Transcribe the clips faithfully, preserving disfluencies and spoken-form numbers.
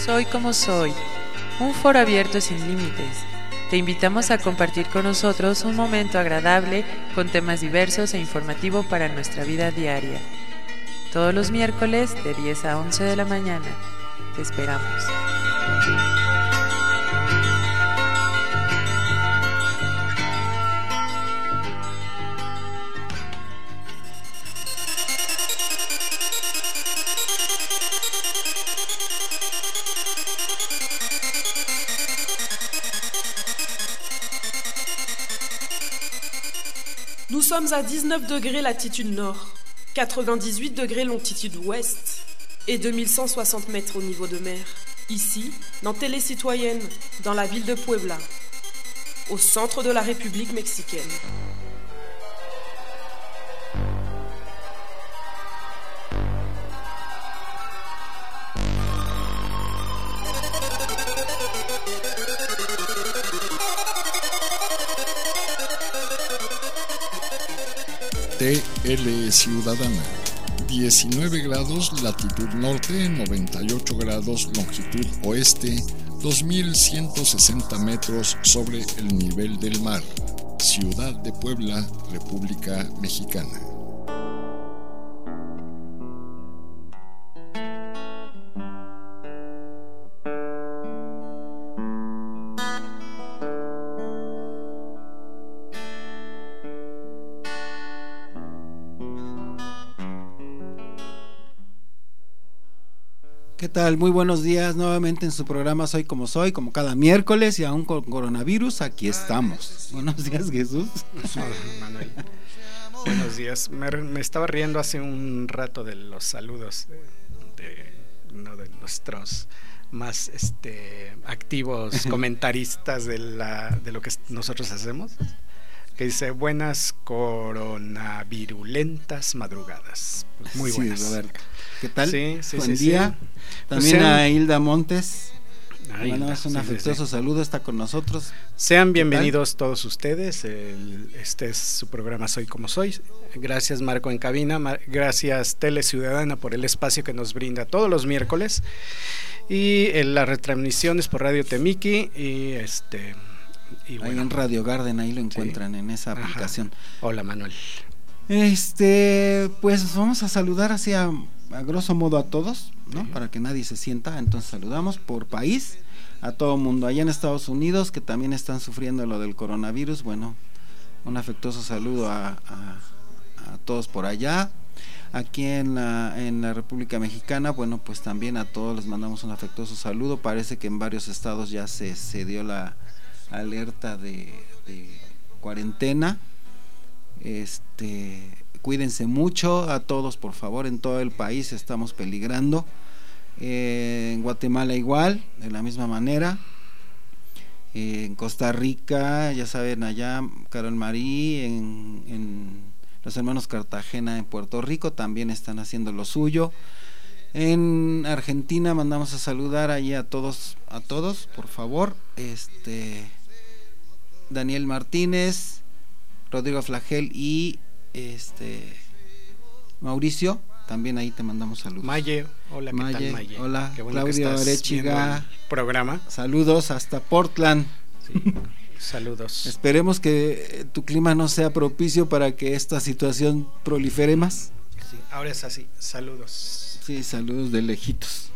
Soy como soy, un foro abierto sin límites. Te invitamos a compartir con nosotros un momento agradable con temas diversos e informativo para nuestra vida diaria. Todos los miércoles de diez a once de la mañana. Te esperamos. Nous sommes à dix-neuf degrés latitude nord, quatre-vingt-dix-huit degrés longitude ouest et deux mille cent soixante mètres au niveau de mer. Ici, dans Télé Citoyenne, dans la ville de Puebla, au centre de la République mexicaine. T L Ciudadana, diecinueve grados latitud norte, noventa y ocho grados longitud oeste, dos mil ciento sesenta metros sobre el nivel del mar, Ciudad de Puebla, República Mexicana. ¿Qué tal? Muy buenos días nuevamente en su programa Soy como soy, como cada miércoles y aún con coronavirus, aquí estamos. Buenos días, Jesús. Hola, Manuel. Buenos días. Me, me estaba riendo hace un rato de los saludos de, de uno de nuestros más este, activos comentaristas de, la, de lo que nosotros hacemos, que dice: buenas coronavirulentas madrugadas. Pues muy buenas. Sí, Roberto. ¿Qué tal? Sí, sí, Buen sí, día. Sí. También pues sean, a Hilda Montes. Ay, Le mandamos un sí, afectuoso sí, sí. saludo, está con nosotros. Sean bienvenidos todos ustedes. El, este es su programa Soy como soy. Gracias, Marco en cabina. Mar, gracias, Tele Ciudadana, por el espacio que nos brinda todos los miércoles. Y en las retransmisiones por Radio Temiki. Y este. Y bueno, ahí en Radio Garden, ahí lo encuentran, sí, en esa Ajá. aplicación. Hola, Manuel. Este, pues vamos a saludar así a, a grosso modo a todos, ¿no? Sí. Para que nadie se sienta. Entonces saludamos por país a todo mundo. Allá en Estados Unidos, que también están sufriendo lo del coronavirus, bueno, un afectuoso saludo a, a, a todos por allá. Aquí en la, en la República Mexicana, bueno, pues también a todos les mandamos un afectuoso saludo. Parece que en varios estados ya se, se dio la alerta de, de cuarentena. Este, cuídense mucho a todos, por favor. En todo el país estamos peligrando. Eh, en Guatemala igual, de la misma manera. Eh, en Costa Rica, ya saben, allá Carol Marí, en, en los hermanos Cartagena en Puerto Rico también están haciendo lo suyo. En Argentina mandamos a saludar allí a todos, a todos, por favor. Este, Daniel Martínez, Rodrigo Flagel y este Mauricio, también ahí te mandamos saludos. Maye, hola, ¿qué Maye, tal, Maye? hola, Qué bueno Claudio que estás Arechiga, viendo el programa. Saludos hasta Portland. Sí, saludos. Esperemos que tu clima no sea propicio para que esta situación prolifere más. Sí, ahora es así, saludos. Sí, saludos de lejitos.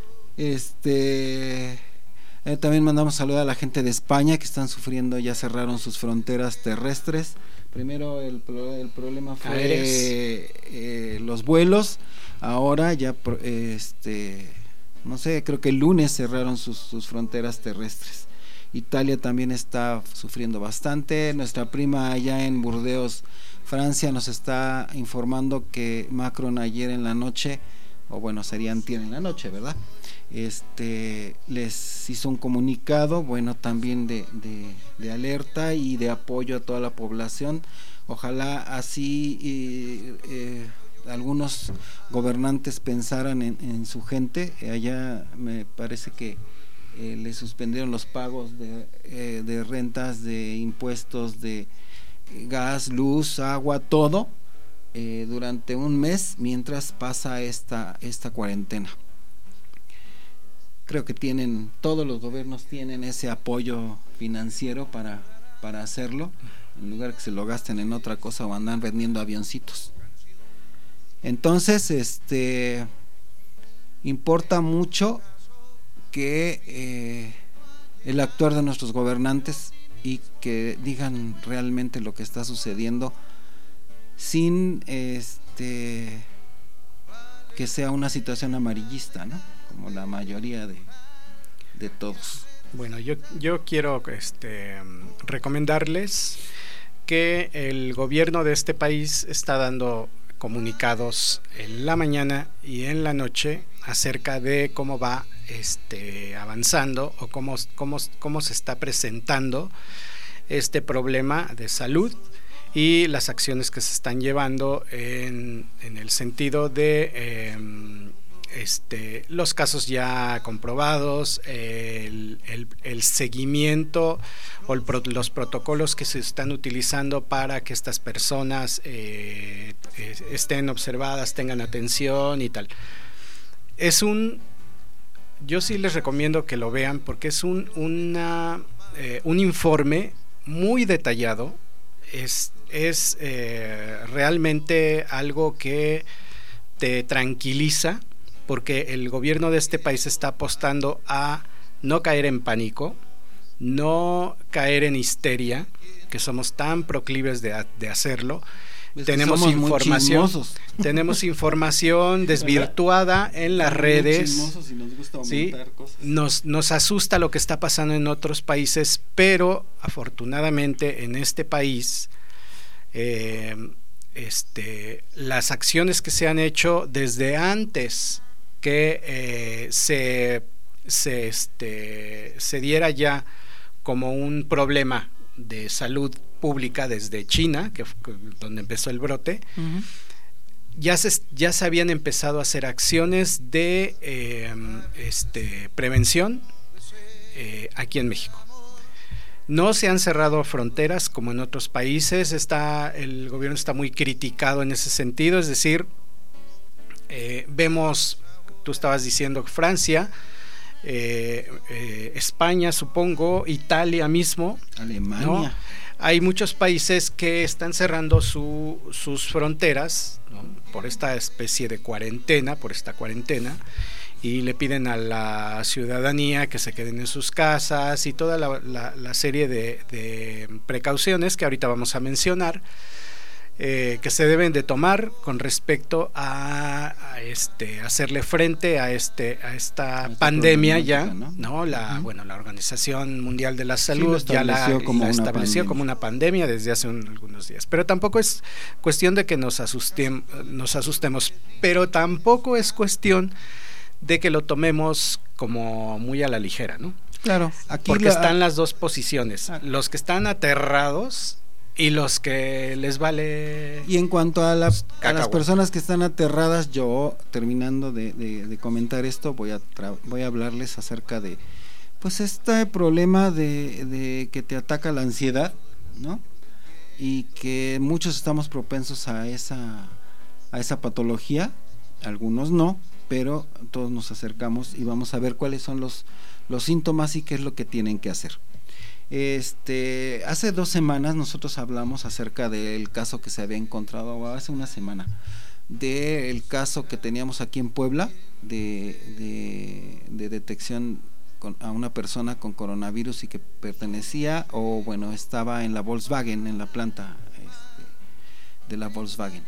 Este eh, también mandamos saludos a la gente de España que están sufriendo, ya cerraron sus fronteras terrestres. Primero el, el problema fue eh, los vuelos, ahora ya este no sé, creo que el lunes cerraron sus, sus fronteras terrestres. Italia también está sufriendo bastante. Nuestra prima allá en Burdeos, Francia, nos está informando que Macron ayer en la noche, o bueno, sería antier en la noche, ¿verdad? Este les hizo un comunicado, bueno, también de, de, de alerta y de apoyo a toda la población. Ojalá así eh, eh, algunos gobernantes pensaran en, en su gente. Allá me parece que eh, le suspendieron los pagos de, eh, de rentas, de impuestos, de gas, luz, agua, todo eh, durante un mes mientras pasa esta, esta cuarentena. creo que tienen, todos los gobiernos tienen ese apoyo financiero para, para hacerlo, en lugar que se lo gasten en otra cosa o andan vendiendo avioncitos. Entonces, este, importa mucho que eh, el actuar de nuestros gobernantes y que digan realmente lo que está sucediendo sin este que sea una situación amarillista, ¿no? Como la mayoría de, de todos. Bueno, yo, yo quiero este, recomendarles que el gobierno de este país está dando comunicados en la mañana y en la noche acerca de cómo va este, avanzando o cómo, cómo, cómo se está presentando este problema de salud y las acciones que se están llevando en, en el sentido de eh, este, los casos ya comprobados, el, el, el seguimiento o el, los protocolos que se están utilizando para que estas personas eh, estén observadas, tengan atención y tal. Es un, yo sí les recomiendo que lo vean porque es un, una, eh, un informe muy detallado. Es, es eh, realmente algo que te tranquiliza porque el gobierno de este país está apostando a no caer en pánico, no caer en histeria, que somos tan proclives de, de hacerlo. Es tenemos información, tenemos información desvirtuada en las redes. Y nos gusta ¿sí? cosas. Nos, nos asusta lo que está pasando en otros países, pero afortunadamente en este país eh, este, las acciones que se han hecho desde antes que eh, se, se, este, se diera ya como un problema de salud pública desde China, que fue donde empezó el brote, uh-huh. ya, se, ya se habían empezado a hacer acciones de eh, este, prevención eh, aquí en México. No se han cerrado fronteras como en otros países, está, el gobierno está muy criticado en ese sentido, es decir, eh, vemos, tú estabas diciendo Francia, eh, eh, España supongo, Italia mismo, Alemania, ¿no? Hay muchos países que están cerrando su, sus fronteras, ¿no? Por esta especie de cuarentena, por esta cuarentena, y le piden a la ciudadanía que se queden en sus casas y toda la, la, la serie de, de precauciones que ahorita vamos a mencionar, eh, que se deben de tomar con respecto a, a este hacerle frente a este a esta, esta pandemia ya, ¿no? ¿no? La uh-huh. bueno, la Organización Mundial de la Salud sí, ya la, como la una estableció pandemia. como una pandemia desde hace un, algunos días. Pero tampoco es cuestión de que nos asusten, nos asustemos, pero tampoco es cuestión de que lo tomemos como muy a la ligera, ¿no? Claro, aquí porque la... están las dos posiciones, los que están aterrados y los que les vale. Y en cuanto a, la, a las personas que están aterradas, yo terminando de, de, de comentar esto, voy a tra- voy a hablarles acerca de pues este problema de, de que te ataca la ansiedad, ¿no? Y que muchos estamos propensos a esa a esa patología, algunos no, pero todos nos acercamos y vamos a ver cuáles son los los síntomas y qué es lo que tienen que hacer. Este, hace dos semanas nosotros hablamos acerca del caso que se había encontrado, o hace una semana, del caso que teníamos aquí en Puebla de, de, de detección con, a una persona con coronavirus y que pertenecía o bueno estaba en la Volkswagen, en la planta este, de la Volkswagen.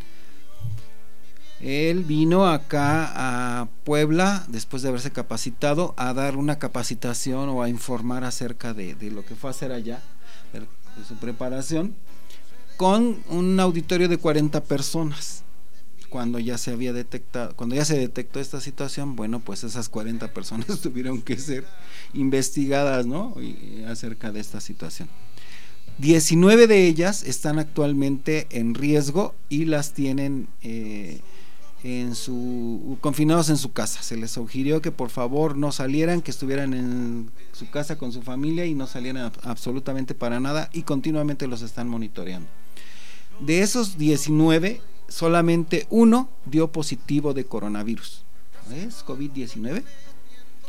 Él vino acá a Puebla después de haberse capacitado a dar una capacitación o a informar acerca de, de lo que fue a hacer allá, de, de su preparación, con un auditorio de cuarenta personas. Cuando ya se había detectado, cuando ya se detectó esta situación, bueno, pues esas cuarenta personas tuvieron que ser investigadas, ¿no? Y, acerca de esta situación. diecinueve de ellas están actualmente en riesgo y las tienen eh, en su confinados en su casa. Se les sugirió que por favor no salieran, que estuvieran en su casa con su familia y no salieran absolutamente para nada, y continuamente los están monitoreando. De esos diecinueve, solamente uno dio positivo de coronavirus. ¿Es COVID diecinueve?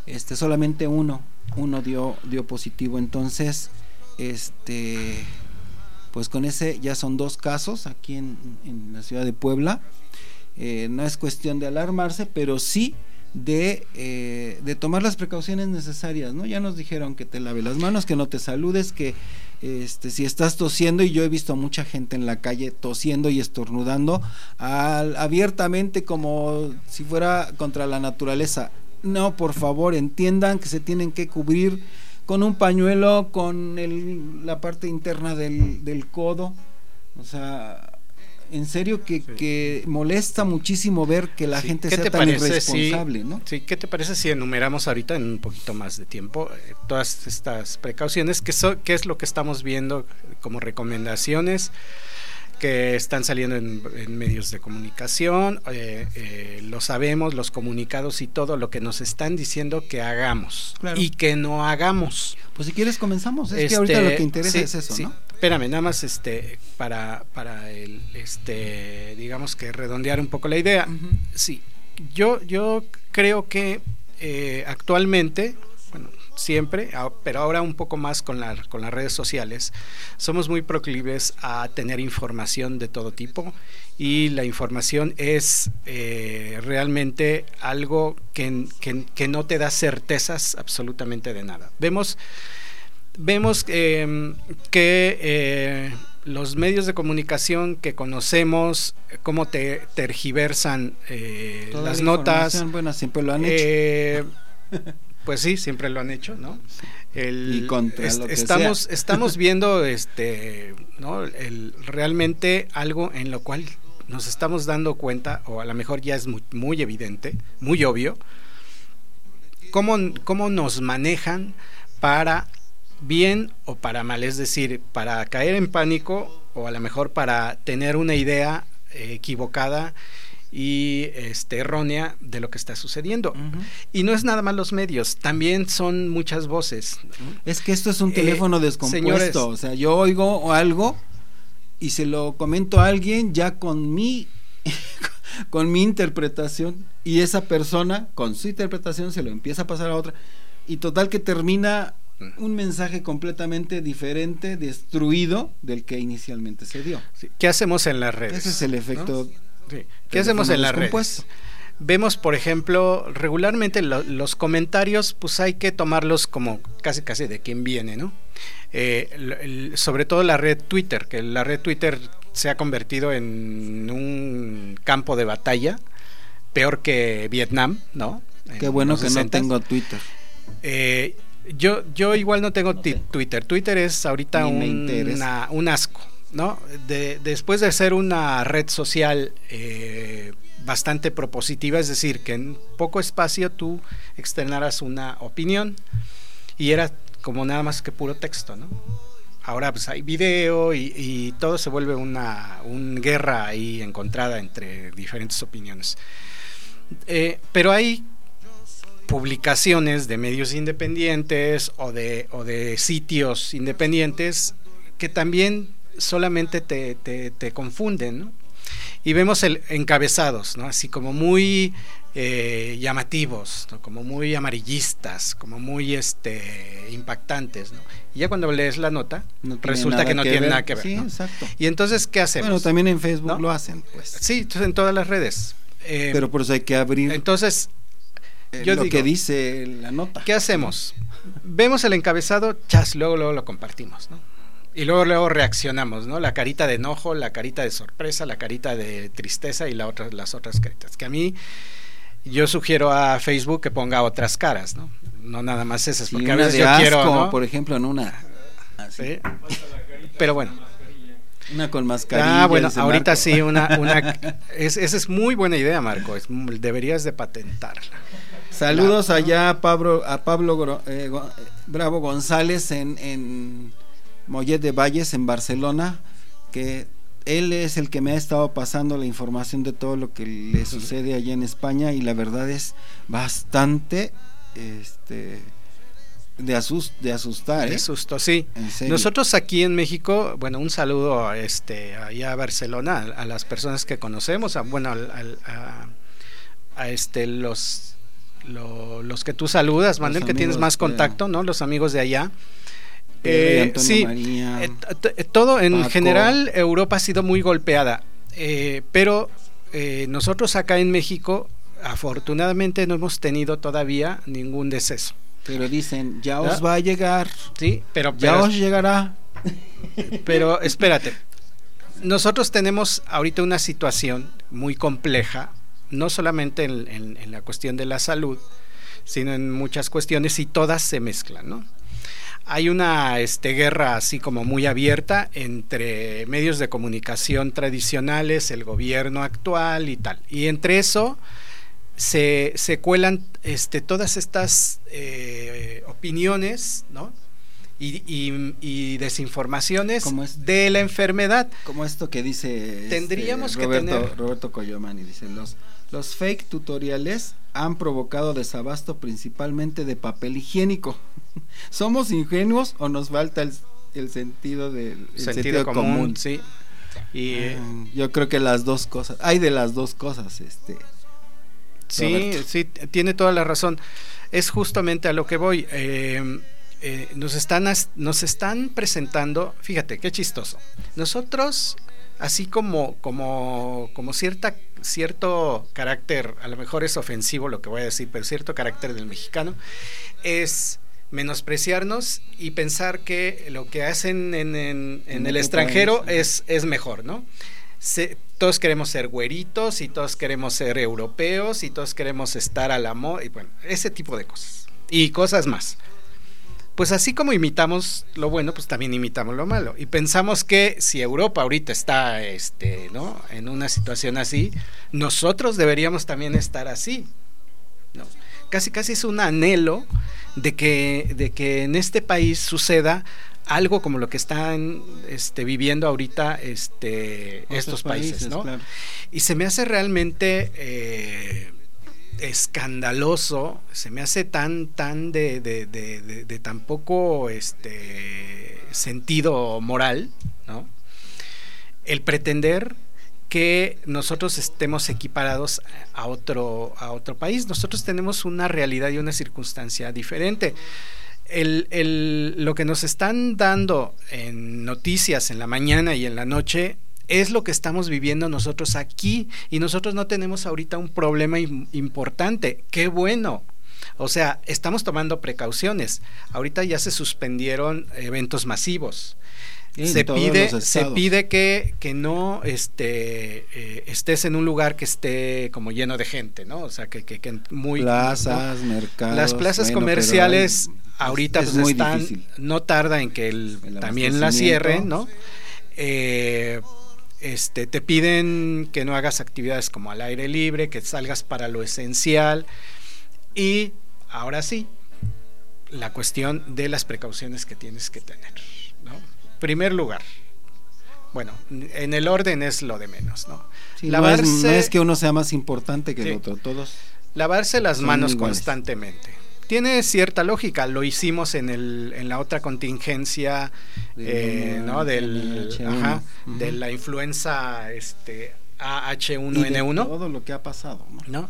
este solamente uno, uno dio, dio positivo. Entonces, este, pues con ese ya son dos casos aquí en, en la ciudad de Puebla. Eh, no es cuestión de alarmarse, pero sí de, eh, de tomar las precauciones necesarias, ¿no? Ya nos dijeron que te lave las manos, que no te saludes, que este, si estás tosiendo, y yo he visto a mucha gente en la calle tosiendo y estornudando al, abiertamente como si fuera contra la naturaleza. No, por favor, entiendan que se tienen que cubrir con un pañuelo, con el, la parte interna del, del codo. O sea, en serio que, sí. que molesta muchísimo ver que la sí. gente sea tan irresponsable, si, ¿no? Sí, ¿qué te parece si enumeramos ahorita en un poquito más de tiempo eh, todas estas precauciones? ¿Qué, so, ¿Qué es lo que estamos viendo como recomendaciones que están saliendo en, en medios de comunicación? Eh, eh, lo sabemos, los comunicados y todo lo que nos están diciendo que hagamos, claro. y que no hagamos. Pues si quieres comenzamos, es este, que ahorita lo que interesa sí, es eso, sí. ¿no? Espérame, nada más este para para el este digamos que redondear un poco la idea. Uh-huh. Sí, yo yo creo que eh, actualmente, bueno, siempre, pero ahora un poco más con la, con las redes sociales, somos muy proclives a tener información de todo tipo, y la información es eh, realmente algo que, que, que no te da certezas absolutamente de nada. Vemos vemos eh, que eh, los medios de comunicación que conocemos, cómo te tergiversan eh, las notas, bueno, siempre lo han eh, hecho. Pues sí, siempre lo han hecho, ¿no? El, y contra est- lo que estamos sea. estamos viendo este, ¿no? El, realmente algo en lo cual nos estamos dando cuenta, o a lo mejor ya es muy, muy evidente, muy obvio, cómo, cómo nos manejan para bien o para mal, es decir, para caer en pánico, o a lo mejor para tener una idea eh, equivocada y este, errónea de lo que está sucediendo. Uh-huh. Y no es nada más los medios, también son muchas voces. Es que esto es un teléfono eh, descompuesto, señores, o sea, yo oigo algo y se lo comento a alguien ya con mi con mi interpretación, y esa persona con su interpretación se lo empieza a pasar a otra, y total que termina un mensaje completamente diferente, destruido del que inicialmente se dio. Sí. ¿Qué hacemos en las redes? Ese es el efecto, ¿no? Sí. ¿Qué hacemos en las redes? Vemos, por ejemplo, regularmente lo, los comentarios, pues hay que tomarlos como casi casi de quien viene, ¿no? Eh, el, sobre todo la red Twitter, que la red Twitter se ha convertido en un campo de batalla, peor que Vietnam, ¿no? Qué bueno que no tengo Twitter. Eh, yo, yo igual no tengo t- Twitter. Twitter es ahorita un, una, un asco, ¿no? De, después de ser una red social eh, bastante propositiva, es decir, que en poco espacio tú externaras una opinión y era como nada más que puro texto, ¿no? Ahora pues hay video y, y todo se vuelve una, una guerra ahí encontrada entre diferentes opiniones. Eh, pero hay publicaciones de medios independientes o de, o de sitios independientes que también solamente te, te, te confunden, ¿no? Y vemos el encabezados, ¿no? Así como muy eh, llamativos, ¿no? Como muy amarillistas, como muy este impactantes, ¿no? Y ya cuando lees la nota, no resulta que no que tiene ver. nada que ver. Sí, ¿no? Exacto. Y entonces, ¿qué hacemos? Bueno, también en Facebook, ¿no? Lo hacen, pues. Sí, entonces en todas las redes. Eh, Pero por eso hay que abrir. Entonces, eh, yo lo digo, que dice la nota. ¿Qué hacemos? Vemos el encabezado, chas, luego, luego lo compartimos, ¿no? Y luego luego reaccionamos, ¿no? La carita de enojo, la carita de sorpresa, la carita de tristeza y la otra, las otras caritas. Que a mí, yo sugiero a Facebook que ponga otras caras, ¿no? No nada más esas, porque sí, a veces yo asco, quiero, ¿no? Por ejemplo, en una así. ¿Sí? Pero bueno. Una con mascarilla. Ah, bueno, ahorita Marco. sí, una, una es, esa es muy buena idea, Marco. Es, deberías de patentarla. Saludos la, allá a Pablo, a Pablo eh, Bravo González en, en Mollet de Valles, en Barcelona, que él es el que me ha estado pasando la información de todo lo que le sucede allá en España, y la verdad es bastante este de asust, de asustar, ¿eh? De susto, sí. Nosotros aquí en México, bueno, un saludo este allá a Barcelona, a, a las personas que conocemos, a, bueno, a, a, a este los lo, los que tú saludas, Manuel, que tienes más contacto, ¿no? Los amigos de allá. Eh, sí, María, eh, t- todo en Paco. general Europa ha sido muy golpeada, eh, pero eh, nosotros acá en México afortunadamente no hemos tenido todavía ningún deceso. Pero dicen, ya ¿Ya? os va a llegar. Sí, pero, Ya pero os llegará. Pero espérate, nosotros tenemos ahorita una situación muy compleja, no solamente en, en, en la cuestión de la salud, sino en muchas cuestiones, y todas se mezclan, ¿no? Hay una este, guerra así como muy abierta entre medios de comunicación tradicionales, el gobierno actual y tal. Y entre eso se, se cuelan este, todas estas eh, opiniones, ¿no? Y, y, y desinformaciones de la enfermedad. Como esto que dice Tendríamos este, que Roberto, tener... Roberto Coyomani, dice, los, los fake tutoriales han provocado desabasto principalmente de papel higiénico. ¿Somos ingenuos o nos falta el, el sentido del el sentido, sentido común, común? Sí. Y ah, yo creo que las dos cosas, hay de las dos cosas, este. Sí, Roberto. sí, tiene toda la razón. Es justamente a lo que voy. Eh, eh, nos están nos están presentando, fíjate qué chistoso. Nosotros, así como como como cierta cierto carácter, a lo mejor es ofensivo lo que voy a decir, pero cierto carácter del mexicano es menospreciarnos y pensar que lo que hacen en, en, en el extranjero es, es mejor, ¿no? Se, todos queremos ser güeritos y todos queremos ser europeos y todos queremos estar a la moda y bueno, ese tipo de cosas y cosas más. Pues así como imitamos lo bueno, pues también imitamos lo malo y pensamos que si Europa ahorita está este, ¿no? en una situación así, nosotros deberíamos también estar así, ¿no? Casi casi es un anhelo de que, de que en este país suceda algo como lo que están este, viviendo ahorita este, estos países, países, ¿no? Claro. Y se me hace realmente eh, escandaloso, se me hace tan, tan de, de, de, de, de tan poco este, sentido moral, ¿no? El pretender que nosotros estemos equiparados a otro, a otro país. Nosotros tenemos una realidad y una circunstancia diferente. El, el, lo que nos están dando en noticias en la mañana y en la noche es lo que estamos viviendo nosotros aquí y nosotros no tenemos ahorita un problema importante. ¡Qué bueno! O sea, estamos tomando precauciones. Ahorita ya se suspendieron eventos masivos. Sí, se pide se pide que, que no este eh, estés en un lugar que esté como lleno de gente, ¿no? O sea, que, que, que muy plazas, ¿no? mercados. Las plazas bueno, comerciales hay, ahorita es, pues es muy están difícil. No tarda en que el, el también la cierren, ¿no? Eh, este te piden que no hagas actividades como al aire libre, que salgas para lo esencial y ahora sí la cuestión de las precauciones que tienes que tener, ¿no? Primer lugar, bueno, en el orden es lo de menos, ¿no? Sí, lavarse, no, es, no es que uno sea más importante que sí, el otro, todos lavarse las manos iguales. Constantemente. Tiene cierta lógica, lo hicimos en el en la otra contingencia, de, eh, ¿no? Del, ajá, uh-huh. de la influenza este A H uno N uno. Todo lo que ha pasado, ¿no? ¿No?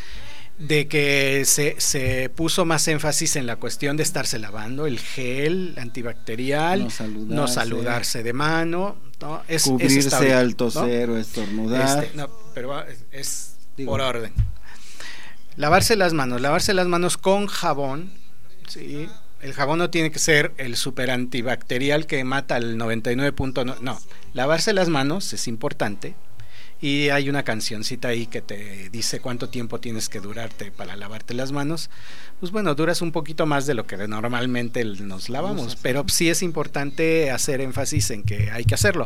De que se, se puso más énfasis en la cuestión de estarse lavando, el gel antibacterial, no saludarse, no saludarse de mano, ¿no? Es, cubrirse al toser, ¿no? O estornudar. Este, no, pero es, es por orden. Lavarse las manos, lavarse las manos con jabón, ¿sí? El jabón no tiene que ser el super antibacterial que mata el noventa y nueve punto nueve, no, lavarse las manos es importante. Y hay una cancioncita ahí que te dice cuánto tiempo tienes que durarte para lavarte las manos. Pues bueno, duras un poquito más de lo que normalmente nos lavamos, pero sí es importante hacer énfasis en que hay que hacerlo.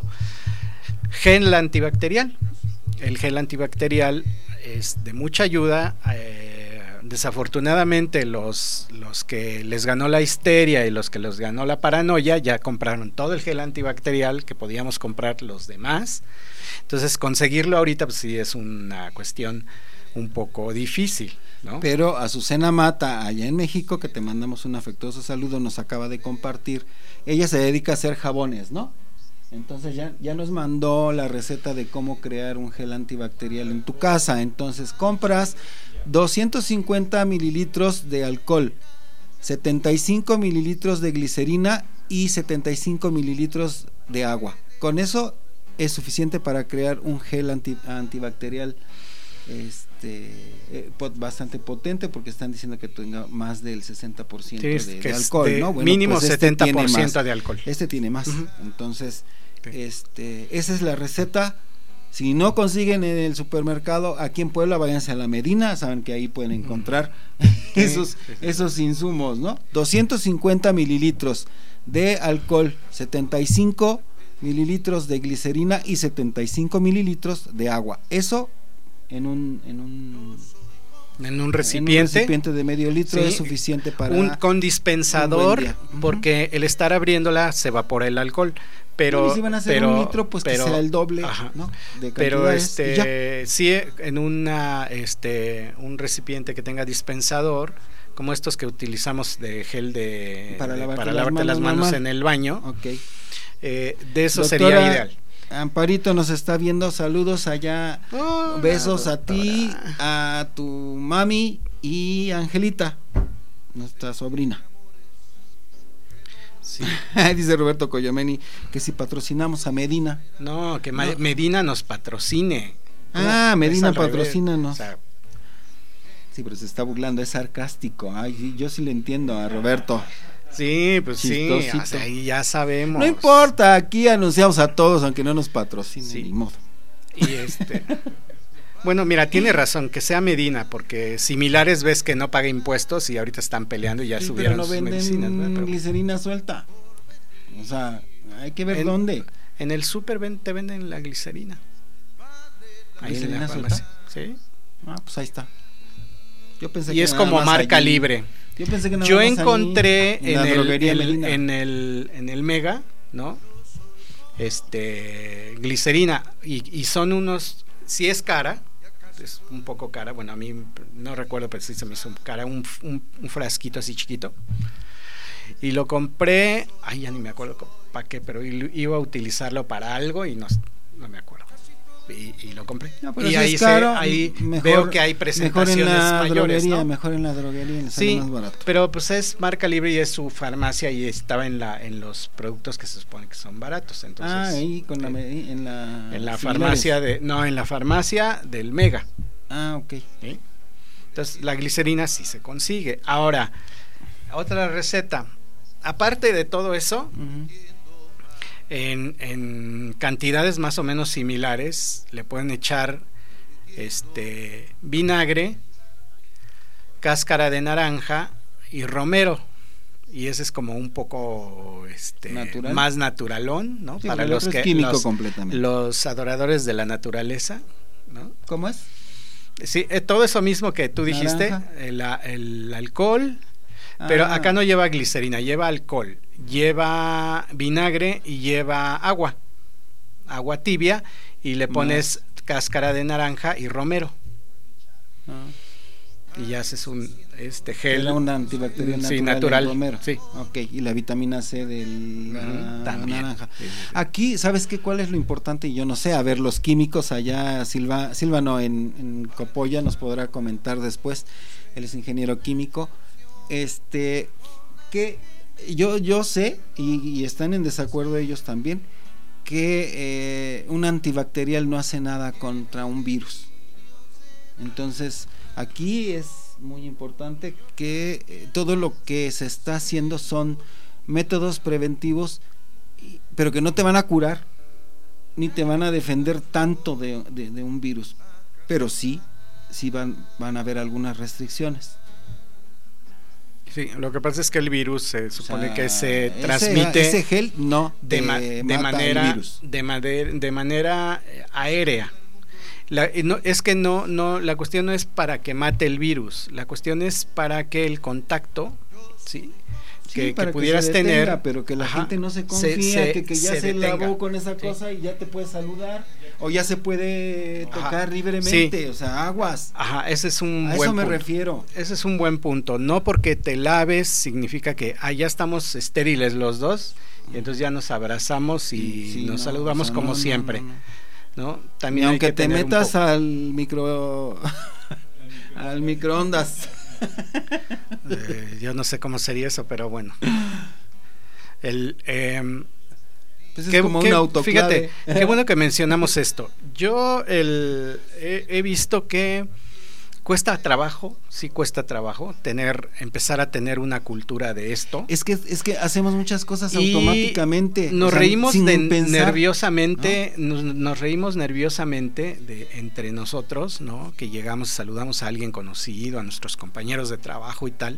Gel antibacterial. El gel antibacterial es de mucha ayuda. Eh, desafortunadamente los, los que les ganó la histeria y los que les ganó la paranoia ya compraron todo el gel antibacterial que podíamos comprar los demás. Entonces conseguirlo ahorita pues sí es una cuestión un poco difícil, ¿no? Pero Azucena Mata, allá en México, que te mandamos un afectuoso saludo, nos acaba de compartir, ella se dedica a hacer jabones, ¿no? Entonces ya, ya nos mandó la receta de cómo crear un gel antibacterial en tu casa. Entonces compras doscientos cincuenta mililitros de alcohol, setenta y cinco mililitros de glicerina y setenta y cinco mililitros de agua. Con eso es suficiente para crear un gel anti, antibacterial este eh, pot, bastante potente, porque están diciendo que tenga más del sesenta por ciento sí, de, de alcohol, de ¿no? Bueno, mínimo pues setenta por ciento este de alcohol. Este tiene más. Uh-huh. Entonces, sí. este, esa es la receta. Si no consiguen en el supermercado aquí en Puebla, váyanse a la Medina, saben que ahí pueden encontrar uh-huh. esos, sí, sí, sí. esos insumos, ¿no? doscientos cincuenta mililitros de alcohol, setenta y cinco mililitros de glicerina y setenta y cinco mililitros de agua. Eso en un en un en un recipiente, en un recipiente de medio litro sí, es suficiente para un con dispensador, un uh-huh. porque el estar abriéndola se evapora el alcohol, pero y si van a hacer pero, un litro, pues pero, que sea el doble, ¿no? De pero este sí, en una este un recipiente que tenga dispensador, como estos que utilizamos de gel de para lavarte, para las, lavarte manos las manos normal. En el baño. Okay. Eh, de eso Doctora, sería ideal. Amparito nos está viendo, saludos allá, oh, besos a ti, doctora. A tu mami y a Angelita, nuestra sobrina. Sí. Dice Roberto Coyameni que si patrocinamos a Medina. No, que no. Medina nos patrocine. Ah, no, Medina patrocínanos. O sea, sí, pero se está burlando, es sarcástico. Ay, yo sí le entiendo a Roberto. Sí, pues Chistosito. Sí, o sea, ahí ya sabemos. No importa, aquí anunciamos a todos, aunque no nos patrocinen, sí. Ni modo. Y este, bueno, mira, tiene razón, que sea Medina, porque similares ves que no paga impuestos y ahorita están peleando y ya sí, subieron pero no sus venden medicinas, ¿no? Pero, glicerina suelta. O sea, hay que ver en, dónde. En el súper ven, te venden la glicerina. Ahí ¿Glicerina en la suelta? Sí. Ah, pues ahí está. Yo pensé y que es como marca allí. libre. Yo pensé que Yo encontré en, en, el, el, en, en el en el Mega, ¿no? Este glicerina y, y son unos, si es cara, es un poco cara, bueno, a mí no recuerdo, pero sí se me hizo cara, un, un, un frasquito así chiquito. Y lo compré, ay, ya ni me acuerdo para qué, pero iba a utilizarlo para algo y no, no me acuerdo. Y, y lo compré. No, y ahí, caro, se, ahí mejor, veo que hay presentaciones mejor en la mayores, droguería, ¿no? Mejor en la droguería, y sí, más barato. Pero pues es marca libre y es su farmacia y estaba en la en los productos que se supone que son baratos. Entonces, ah, ahí con la, eh, en la en la farmacia de no en la farmacia del Mega. Ah, ok. ¿Sí? Entonces la glicerina sí se consigue. Ahora otra receta. Aparte de todo eso. Uh-huh. En, en cantidades más o menos similares le pueden echar este vinagre, cáscara de naranja y romero, y ese es como un poco este ¿natural? Más naturalón, ¿no? Sí, para los que los, completamente. Los adoradores de la naturaleza, ¿no? ¿Cómo es? Sí, eh, todo eso mismo que tú dijiste, el, el alcohol, ah. Pero acá no lleva glicerina, lleva alcohol, lleva vinagre y lleva agua, agua tibia, y le pones no. cáscara de naranja y romero. Ah. Y ya haces un este gel. Era un antibacterial natural. Sí, natural. Romero. Sí. Ok, y la vitamina C de la uh-huh. También. naranja. Sí, sí, sí. Aquí, ¿sabes qué? ¿Cuál es lo importante? Yo no sé, a ver, los químicos allá, Silva, Silvano en, en Copolla nos podrá comentar después, él es ingeniero químico. Este, que yo, yo sé, y, y están en desacuerdo ellos también, que eh, un antibacterial no hace nada contra un virus. Entonces, aquí es muy importante que eh, todo lo que se está haciendo son métodos preventivos, pero que no te van a curar, ni te van a defender tanto de, de, de un virus, pero sí, sí van, van a haber algunas restricciones. Sí, lo que pasa es que el virus se supone o sea, que se ese, transmite ese gel no de, ma- de manera de, mader- de manera aérea. La, no, es que no no la cuestión no es para que mate el virus, la cuestión es para que el contacto, sí, que, sí, para que pudieras que se detenga, tener, pero que la ajá, gente no se confía, se, que, que ya se, se lavó con esa cosa sí. Y ya te puede saludar o ya se puede tocar ajá, libremente, sí. O sea, aguas. Ajá, ese es un a buen eso me punto. refiero. Ese es un buen punto. No porque te laves significa que ah, ya estamos estériles los dos y entonces ya nos abrazamos y sí, nos no, saludamos o sea, como no, siempre. No, no, no. ¿No? También y aunque hay que te tener metas al micro Al microondas. Eh, yo no sé cómo sería eso, pero bueno. El... Eh, Pues es qué, como qué, un autoclave. Fíjate, qué bueno que mencionamos esto. Yo el, he, he visto que cuesta trabajo, sí cuesta trabajo tener, empezar a tener una cultura de esto. Es que es que hacemos muchas cosas y automáticamente. Nos o sea, reímos sin de, pensar, nerviosamente, ¿no? nos, nos reímos nerviosamente de entre nosotros, ¿no? Que llegamos, saludamos a alguien conocido, a nuestros compañeros de trabajo y tal.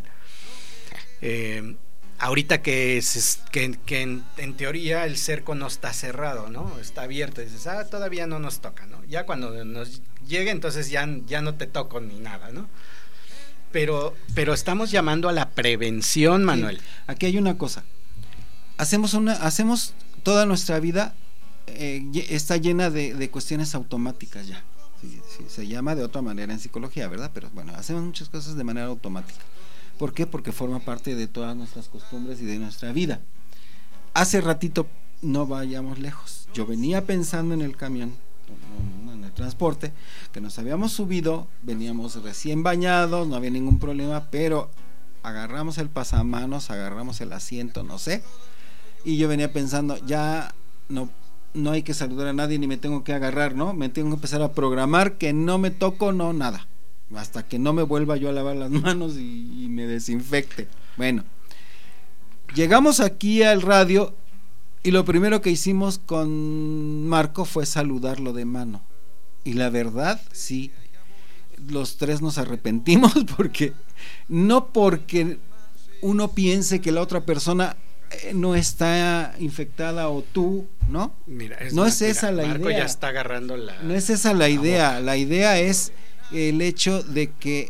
Eh, ahorita que, es, que, que en, en teoría el cerco no está cerrado, ¿no? Está abierto, y dices, ah, todavía no nos toca, ¿no? Ya cuando nos llegue, entonces ya, ya no te toco ni nada, ¿no? Pero, pero estamos llamando a la prevención, Manuel. Sí. Aquí hay una cosa. Hacemos una, hacemos toda nuestra vida eh, está llena de, de cuestiones automáticas ya. Sí, sí, se llama de otra manera en psicología, ¿verdad? Pero bueno, hacemos muchas cosas de manera automática. ¿Por qué? Porque forma parte de todas nuestras costumbres y de nuestra vida. Hace ratito, no vayamos lejos, yo venía pensando en el camión, en el transporte, que nos habíamos subido, veníamos recién bañados, no había ningún problema, pero agarramos el pasamanos, agarramos el asiento, no sé, y yo venía pensando, ya no, no hay que saludar a nadie ni me tengo que agarrar, ¿no? Me tengo que empezar a programar que no me toco, no, nada, hasta que no me vuelva yo a lavar las manos y, y me desinfecte. Bueno, llegamos aquí al radio y lo primero que hicimos con Marco fue saludarlo de mano. Y la verdad, sí, los tres nos arrepentimos porque no porque uno piense que la otra persona no está infectada o tú, ¿no? Mira, es no más, es esa mira, la Marco idea. Ya está agarrando la. No es esa la idea. Boca. La idea es el hecho de que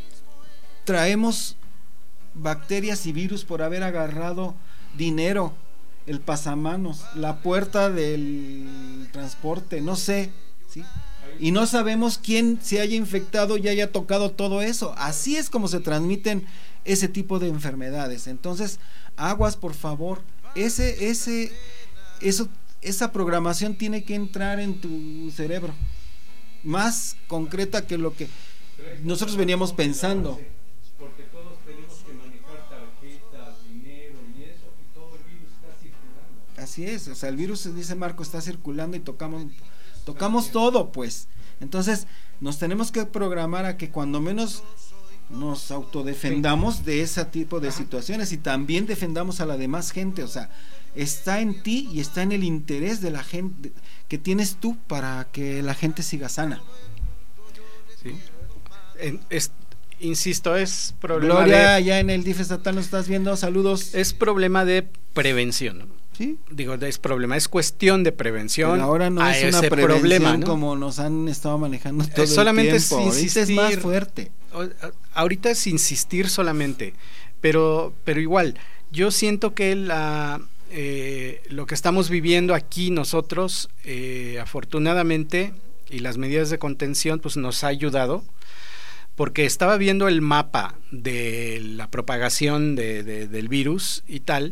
traemos bacterias y virus por haber agarrado dinero, el pasamanos, la puerta del transporte, no sé, ¿sí? Y no sabemos quién se haya infectado y haya tocado todo eso. Así es como se transmiten ese tipo de enfermedades. Entonces, aguas, por favor. Ese, ese, eso, esa programación tiene que entrar en tu cerebro, más concreta que lo que nosotros veníamos pensando. Porque todos tenemos que manejar tarjetas, dinero y eso, y todo el virus está circulando. Así es, o sea, el virus, dice Marco, está circulando y tocamos tocamos todo, pues. Entonces, nos tenemos que programar a que cuando menos nos autodefendamos de ese tipo de situaciones y también defendamos a la demás gente. O sea, está en ti y está en el interés de la gente que tienes tú para que la gente siga sana. Sí. En, es, insisto, es problema Gloria, de, ya en el D I F estatal nos estás viendo, saludos. Es problema de prevención. ¿Sí? Digo, es problema, es cuestión de prevención. Pero ahora no es una prevención problema, ¿no? Como nos han estado manejando todo eh, solamente el tiempo. Es insistir, ahorita es más fuerte. Ahorita es insistir solamente, pero, pero igual, yo siento que la, eh, lo que estamos viviendo aquí nosotros, eh, afortunadamente, y las medidas de contención, pues nos ha ayudado, porque estaba viendo el mapa de la propagación de, de, del virus y tal.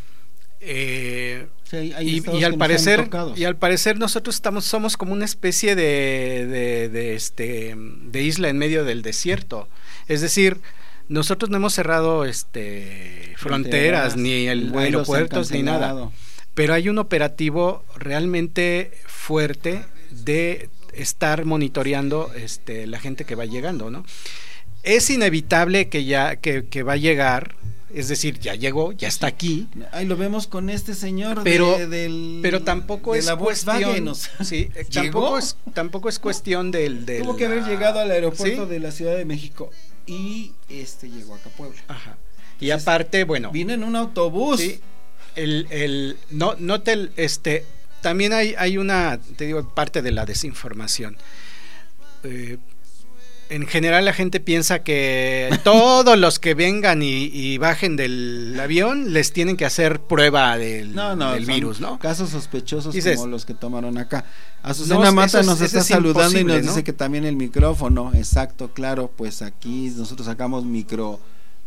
Eh, sí, y, y al parecer y al parecer nosotros estamos somos como una especie de, de, de este de isla en medio del desierto, es decir, nosotros no hemos cerrado este fronteras, fronteras ni el aeropuertos ni nada, pero hay un operativo realmente fuerte de estar monitoreando este la gente que va llegando, ¿no? Es inevitable que ya que, que va a llegar. Es decir, ya llegó, ya está aquí. Ahí lo vemos con este señor pero, de, del, pero tampoco de es la cuestión. O sea, sí, tampoco es, tampoco es cuestión del, del tuvo que haber la, llegado al aeropuerto ¿sí? de la Ciudad de México y este llegó acá a Puebla. Ajá. Y entonces, aparte, bueno, vino en un autobús. Sí. El, el, no, no te, este, también hay, hay una, te digo, parte de la desinformación. Eh, En general la gente piensa que todos los que vengan y, y bajen del avión les tienen que hacer prueba del, no, no, del virus, ¿no? Casos sospechosos dices, como los que tomaron acá. Azucena no, Mata es, nos está saludando y nos ¿no? dice que también el micrófono, exacto, claro, pues aquí nosotros sacamos micro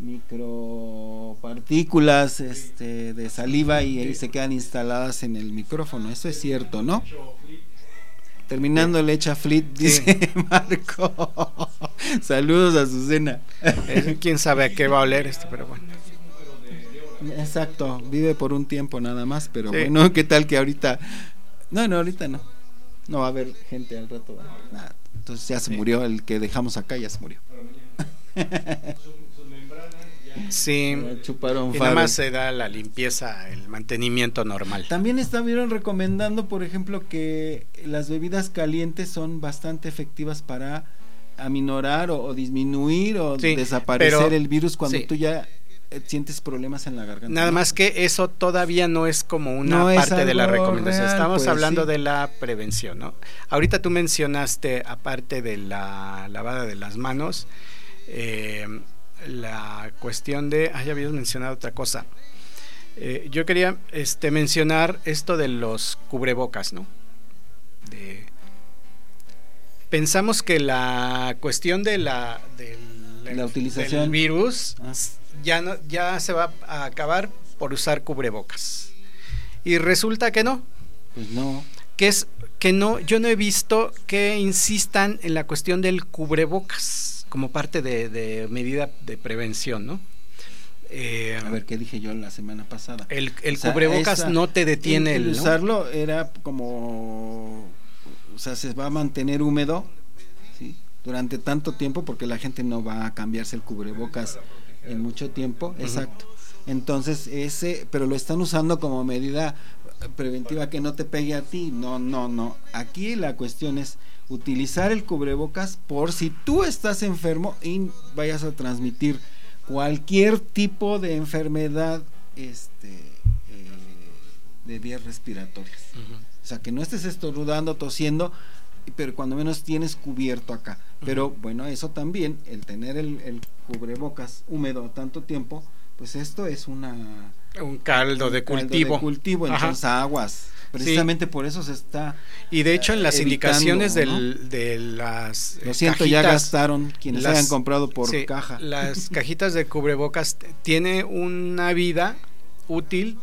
micropartículas este, de saliva y ahí se quedan instaladas en el micrófono, eso es cierto, ¿no? Terminando el Echa Fleet, dice sí. Marco. Saludos a Azucena. Quién sabe a qué va a oler esto, pero bueno. Exacto, vive por un tiempo nada más, pero sí. bueno, ¿qué tal que ahorita? No, no, ahorita no. No va a haber gente al rato. Nada. Entonces ya se sí. murió, el que dejamos acá ya se murió. Sí, chuparon y nada más se da la limpieza, el mantenimiento normal. También estuvieron recomendando, por ejemplo, que las bebidas calientes son bastante efectivas para aminorar o, o disminuir o sí, desaparecer pero, el virus cuando sí. tú ya sientes problemas en la garganta. Nada ¿no? más que eso todavía no es como una no parte de la recomendación. Real, Estamos pues, hablando sí. de la prevención, ¿no? Ahorita tú mencionaste, aparte de la lavada de las manos, eh, la cuestión de, ah, ya habías mencionado otra cosa. Eh, yo quería este, mencionar esto de los cubrebocas, ¿no? De, pensamos que la cuestión de la, del, la utilización del virus ah. ya, no, ya se va a acabar por usar cubrebocas. Y resulta que no. Pues no. Que es que no, yo no he visto que insistan en la cuestión del cubrebocas como parte de, de medida de prevención, ¿no? Eh, a ver, ¿qué dije yo la semana pasada? El, el o sea, cubrebocas esa, no te detiene el, el usarlo, ¿no? Era como, o sea, se va a mantener húmedo, ¿sí? Durante tanto tiempo, porque la gente no va a cambiarse el cubrebocas en mucho tiempo, uh-huh. exacto. Entonces, ese, pero lo están usando como medida preventiva que no te pegue a ti. No, no, no. Aquí la cuestión es utilizar el cubrebocas por si tú estás enfermo y vayas a transmitir cualquier tipo de enfermedad este eh, de vías respiratorias. Uh-huh. O sea, que no estés estornudando, tosiendo, pero cuando menos tienes cubierto acá. Uh-huh. Pero bueno, eso también, el tener el, el cubrebocas húmedo tanto tiempo, pues esto es una un caldo de un cultivo. Caldo de cultivo, entonces Ajá. aguas. Precisamente sí. por eso se está. Y de hecho en las evitando, indicaciones del, ¿no? de las Lo siento, cajitas, ya gastaron quienes las, hayan comprado por sí, caja. Las cajitas de cubrebocas tiene una vida útil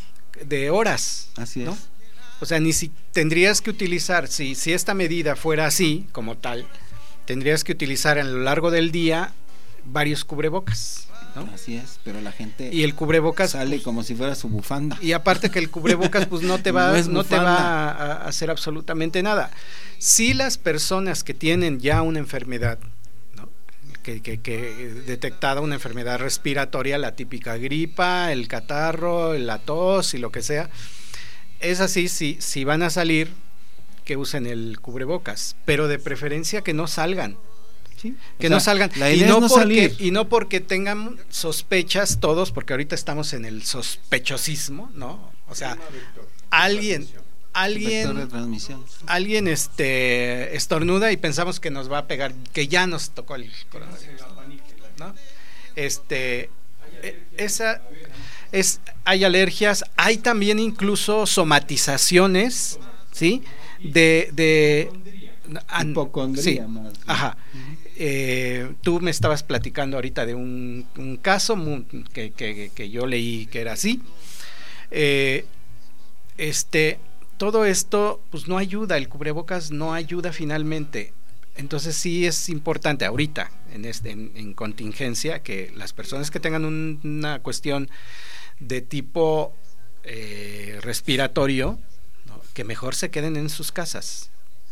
de horas. Así ¿no? es. O sea, ni si tendrías que utilizar, si, si esta medida fuera así, como tal, tendrías que utilizar a lo largo del día varios cubrebocas. ¿no? Así es, pero la gente y el cubrebocas sale pues, como si fuera su bufanda. Y aparte que el cubrebocas pues no te va no, es no te va a, a hacer absolutamente nada. Si las personas que tienen ya una enfermedad, ¿no? que, que, que detectada una enfermedad respiratoria, la típica gripa, el catarro, la tos y lo que sea, es así, si, si van a salir, que usen el cubrebocas, pero de preferencia que no salgan. Sí, que no sea, salgan la y idea no, es no porque, salir. y no porque tengan sospechas todos, porque ahorita estamos en el sospechosismo, ¿no? O sea, alguien alguien de transmisión. alguien este estornuda y pensamos que nos va a pegar, que ya nos tocó el coronavirus, ¿no? Este esa es hay alergias, hay también incluso somatizaciones, ¿sí? De de hipocondría, sí, más, ¿no? Ajá. Eh, tú me estabas platicando ahorita de un, un caso muy, que, que, que yo leí que era así. Eh, este, todo esto pues no ayuda, el cubrebocas no ayuda finalmente. Entonces sí es importante ahorita en, este, en, en contingencia que las personas que tengan un, una cuestión de tipo eh, respiratorio, ¿no? Que mejor se queden en sus casas.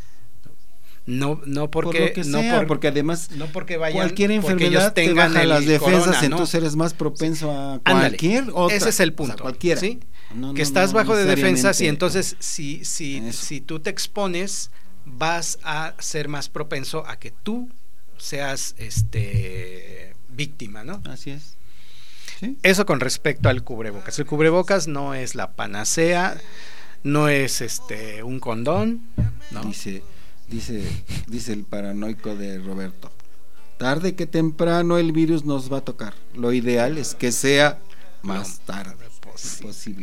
No, no porque por lo que no sea, por, porque además no porque vayan, cualquier enfermedad porque te baja las defensas, corona, ¿no? entonces eres más propenso a Ándale, cualquier otra. Ese es el punto, o sea, cualquiera. ¿sí? No, no, que estás no, bajo de defensas y necesariamente entonces si si si tú te expones vas a ser más propenso a que tú seas este víctima, ¿no? Así es. ¿Sí? Eso con respecto al cubrebocas. El cubrebocas no es la panacea, no es este un condón, ¿no? Dice Dice, dice el paranoico de Roberto, tarde que temprano el virus nos va a tocar. Lo ideal es que sea más no, tarde posible. posible.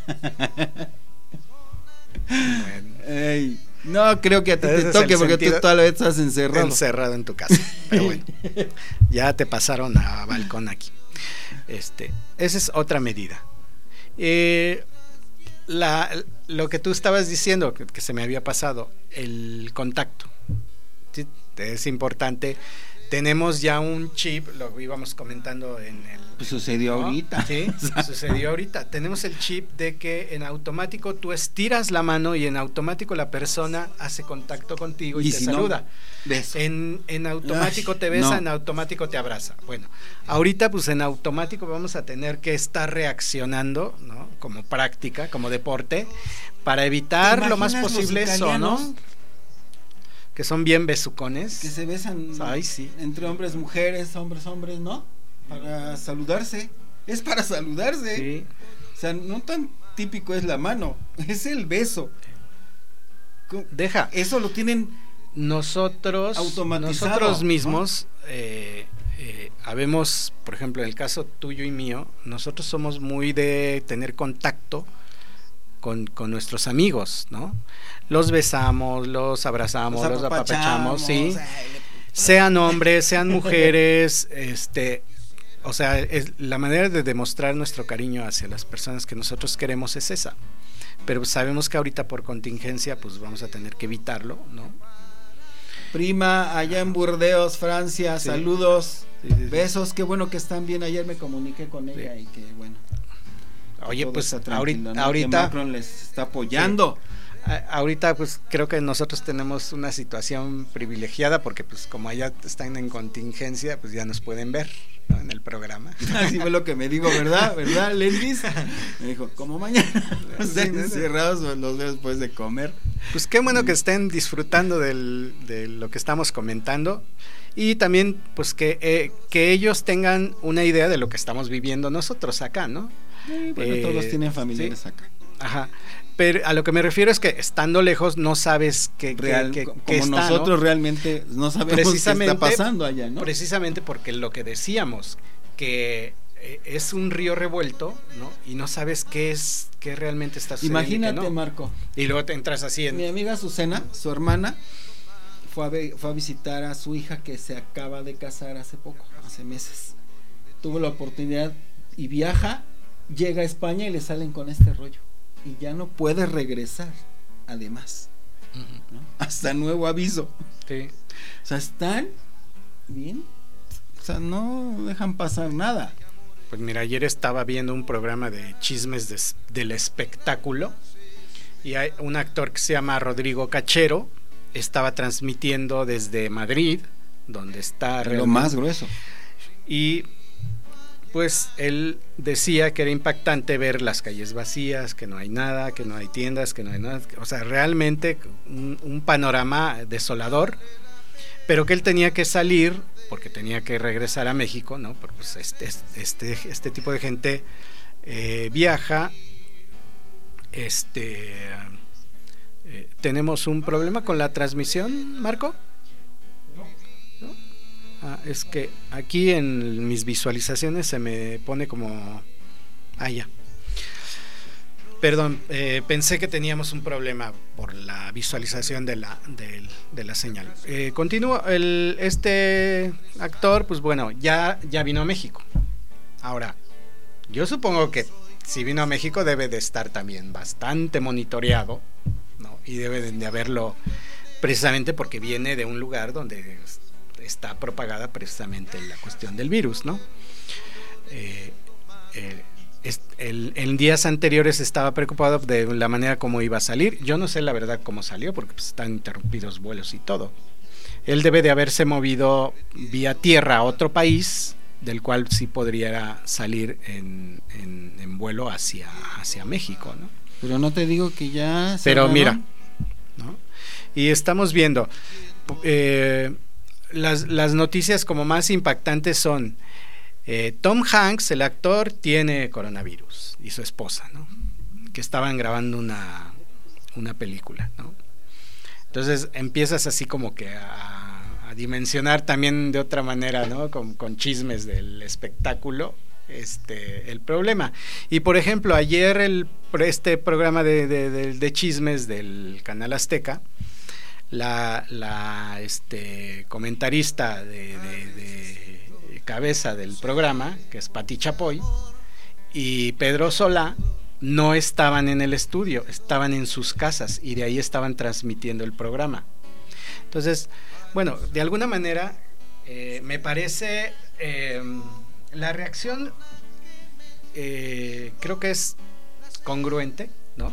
Bueno. Ey, no creo que a ti Ese te toque porque tú toda la vez estás encerrado. Encerrado en tu casa. Pero bueno, ya te pasaron a balcón aquí. Este, esa es otra medida. Eh, la, lo que tú estabas diciendo, que, que se me había pasado, el contacto, ¿sí? Es importante. Tenemos ya un chip, lo íbamos comentando en el... Pues sucedió, ¿no? Ahorita. Sí, sucedió ahorita. Tenemos el chip de que en automático tú estiras la mano y en automático la persona hace contacto contigo y, y te si saluda. No, en, en automático Ay, te besa, no. En automático te abraza. Bueno, ahorita pues en automático vamos a tener que estar reaccionando, ¿no? Como práctica, como deporte, para evitar lo más posible eso, ¿no? Que son bien besucones. Que se besan. Ay, sí. Entre hombres, mujeres, hombres, hombres, ¿no? Para saludarse. Es para saludarse. Sí. O sea, no tan típico es la mano, es el beso. Deja. Eso lo tienen nosotros. Automatizado, nosotros mismos, ¿no? eh, eh, habemos, por ejemplo, en el caso tuyo y mío, nosotros somos muy de tener contacto Con, con nuestros amigos, ¿no? Los besamos, los abrazamos, los, los apapachamos, sí. Sean hombres, sean mujeres, este, o sea, es, la manera de demostrar nuestro cariño hacia las personas que nosotros queremos es esa. Pero sabemos que ahorita por contingencia, pues vamos a tener que evitarlo, ¿no? Prima, allá en Burdeos, Francia, sí. Saludos, sí, sí, sí. Besos, qué bueno que están bien. Ayer me comuniqué con ella sí. Y que bueno. Oye, pues ahorita, ¿no? ahorita Macron les está apoyando. Sí. A, ahorita pues creo que nosotros tenemos una situación privilegiada porque pues como allá están en contingencia, pues ya nos pueden ver, ¿no? En el programa. Así fue lo que me dijo, ¿verdad? ¿Verdad, Lendis? Me dijo, como mañana están sí, encerrados, los veo después de comer. Pues qué bueno que estén disfrutando del, de lo que estamos comentando. Y también pues que, eh, que ellos tengan una idea de lo que estamos viviendo nosotros acá, ¿no? Sí, bueno, eh, todos tienen familiares sí. acá. Ajá. Pero a lo que me refiero es que estando lejos no sabes qué Real, que, que, como que está, nosotros ¿no? realmente no sabemos qué está pasando allá, ¿no? Precisamente porque lo que decíamos, que eh, es un río revuelto, ¿no? Y no sabes qué es, qué realmente está sucediendo. Imagínate, ¿no? Marco. Y luego te entras así en... Mi amiga Azucena, su hermana, fue a, ver, fue a visitar a su hija que se acaba de casar hace poco, hace meses. Tuvo la oportunidad y viaja, llega a España y le salen con este rollo. Y ya no puede regresar, además, uh-huh. ¿no? Hasta nuevo aviso. Sí. O sea, están bien, o sea, no dejan pasar nada. Pues mira, ayer estaba viendo un programa de chismes de, del espectáculo y hay un actor que se llama Rodrigo Cachero, estaba transmitiendo desde Madrid, donde está lo más grueso. Y pues él decía que era impactante ver las calles vacías, que no hay nada, que no hay tiendas, que no hay nada, o sea, realmente un, un panorama desolador, pero que él tenía que salir porque tenía que regresar a México, ¿no? Porque pues este, este, este tipo de gente eh, viaja, este, eh, tenemos un problema con la transmisión, Marco. Ah, es que aquí en mis visualizaciones se me pone como... Ah, ya. Perdón, eh, pensé que teníamos un problema por la visualización de la, de, de la señal. Eh, continúo, el, este actor, pues bueno, ya, ya vino a México. Ahora, yo supongo que si vino a México debe de estar también bastante monitoreado, ¿no? Y debe de haberlo precisamente porque viene de un lugar donde... está propagada precisamente la cuestión del virus, ¿no? Eh, eh, es, el, en días anteriores estaba preocupado de la manera como iba a salir. Yo no sé la verdad cómo salió, porque pues, están interrumpidos vuelos y todo. Él debe de haberse movido vía tierra a otro país, del cual sí podría salir en, en, en vuelo hacia, hacia México, ¿no? Pero no te digo que ya... Pero mira, ¿no? Y estamos viendo... Eh, Las, las noticias como más impactantes son eh, Tom Hanks, el actor, tiene coronavirus, y su esposa, ¿no? Que estaban grabando una, una película, ¿no? Entonces empiezas así como que a, a dimensionar también de otra manera, ¿no? Con, con chismes del espectáculo, este, el problema. Y por ejemplo, ayer el, este programa de, de, de, de chismes del Canal Azteca, La, la este, comentarista de, de, de cabeza del programa, que es Pati Chapoy, y Pedro Solá, no estaban en el estudio, estaban en sus casas y de ahí estaban transmitiendo el programa. Entonces, bueno, de alguna manera eh, me parece eh, la reacción eh, creo que es congruente, ¿no?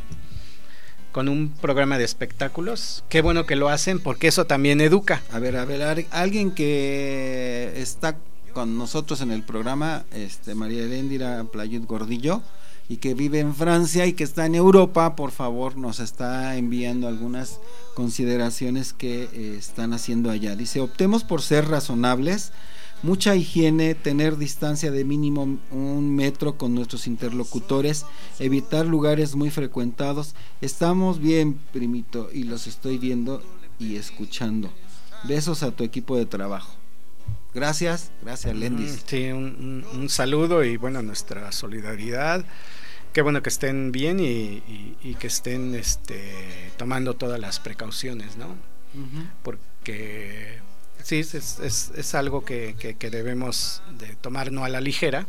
Con un programa de espectáculos. Qué bueno que lo hacen porque eso también educa. A ver, a ver, alguien que está con nosotros en el programa, este María Eléndira Playut Gordillo, y que vive en Francia y que está en Europa, por favor, nos está enviando algunas consideraciones que eh, están haciendo allá. Dice: optemos por ser razonables, mucha higiene, tener distancia de mínimo un metro con nuestros interlocutores, evitar lugares muy frecuentados. Estamos bien, primito, y los estoy viendo y escuchando. Besos a tu equipo de trabajo. Gracias, gracias Lendis. Sí, un, un, un saludo y bueno, nuestra solidaridad. Qué bueno que estén bien y, y, y que estén este, tomando todas las precauciones, ¿no? Uh-huh. Porque sí, es, es, es algo que, que, que debemos de tomar no a la ligera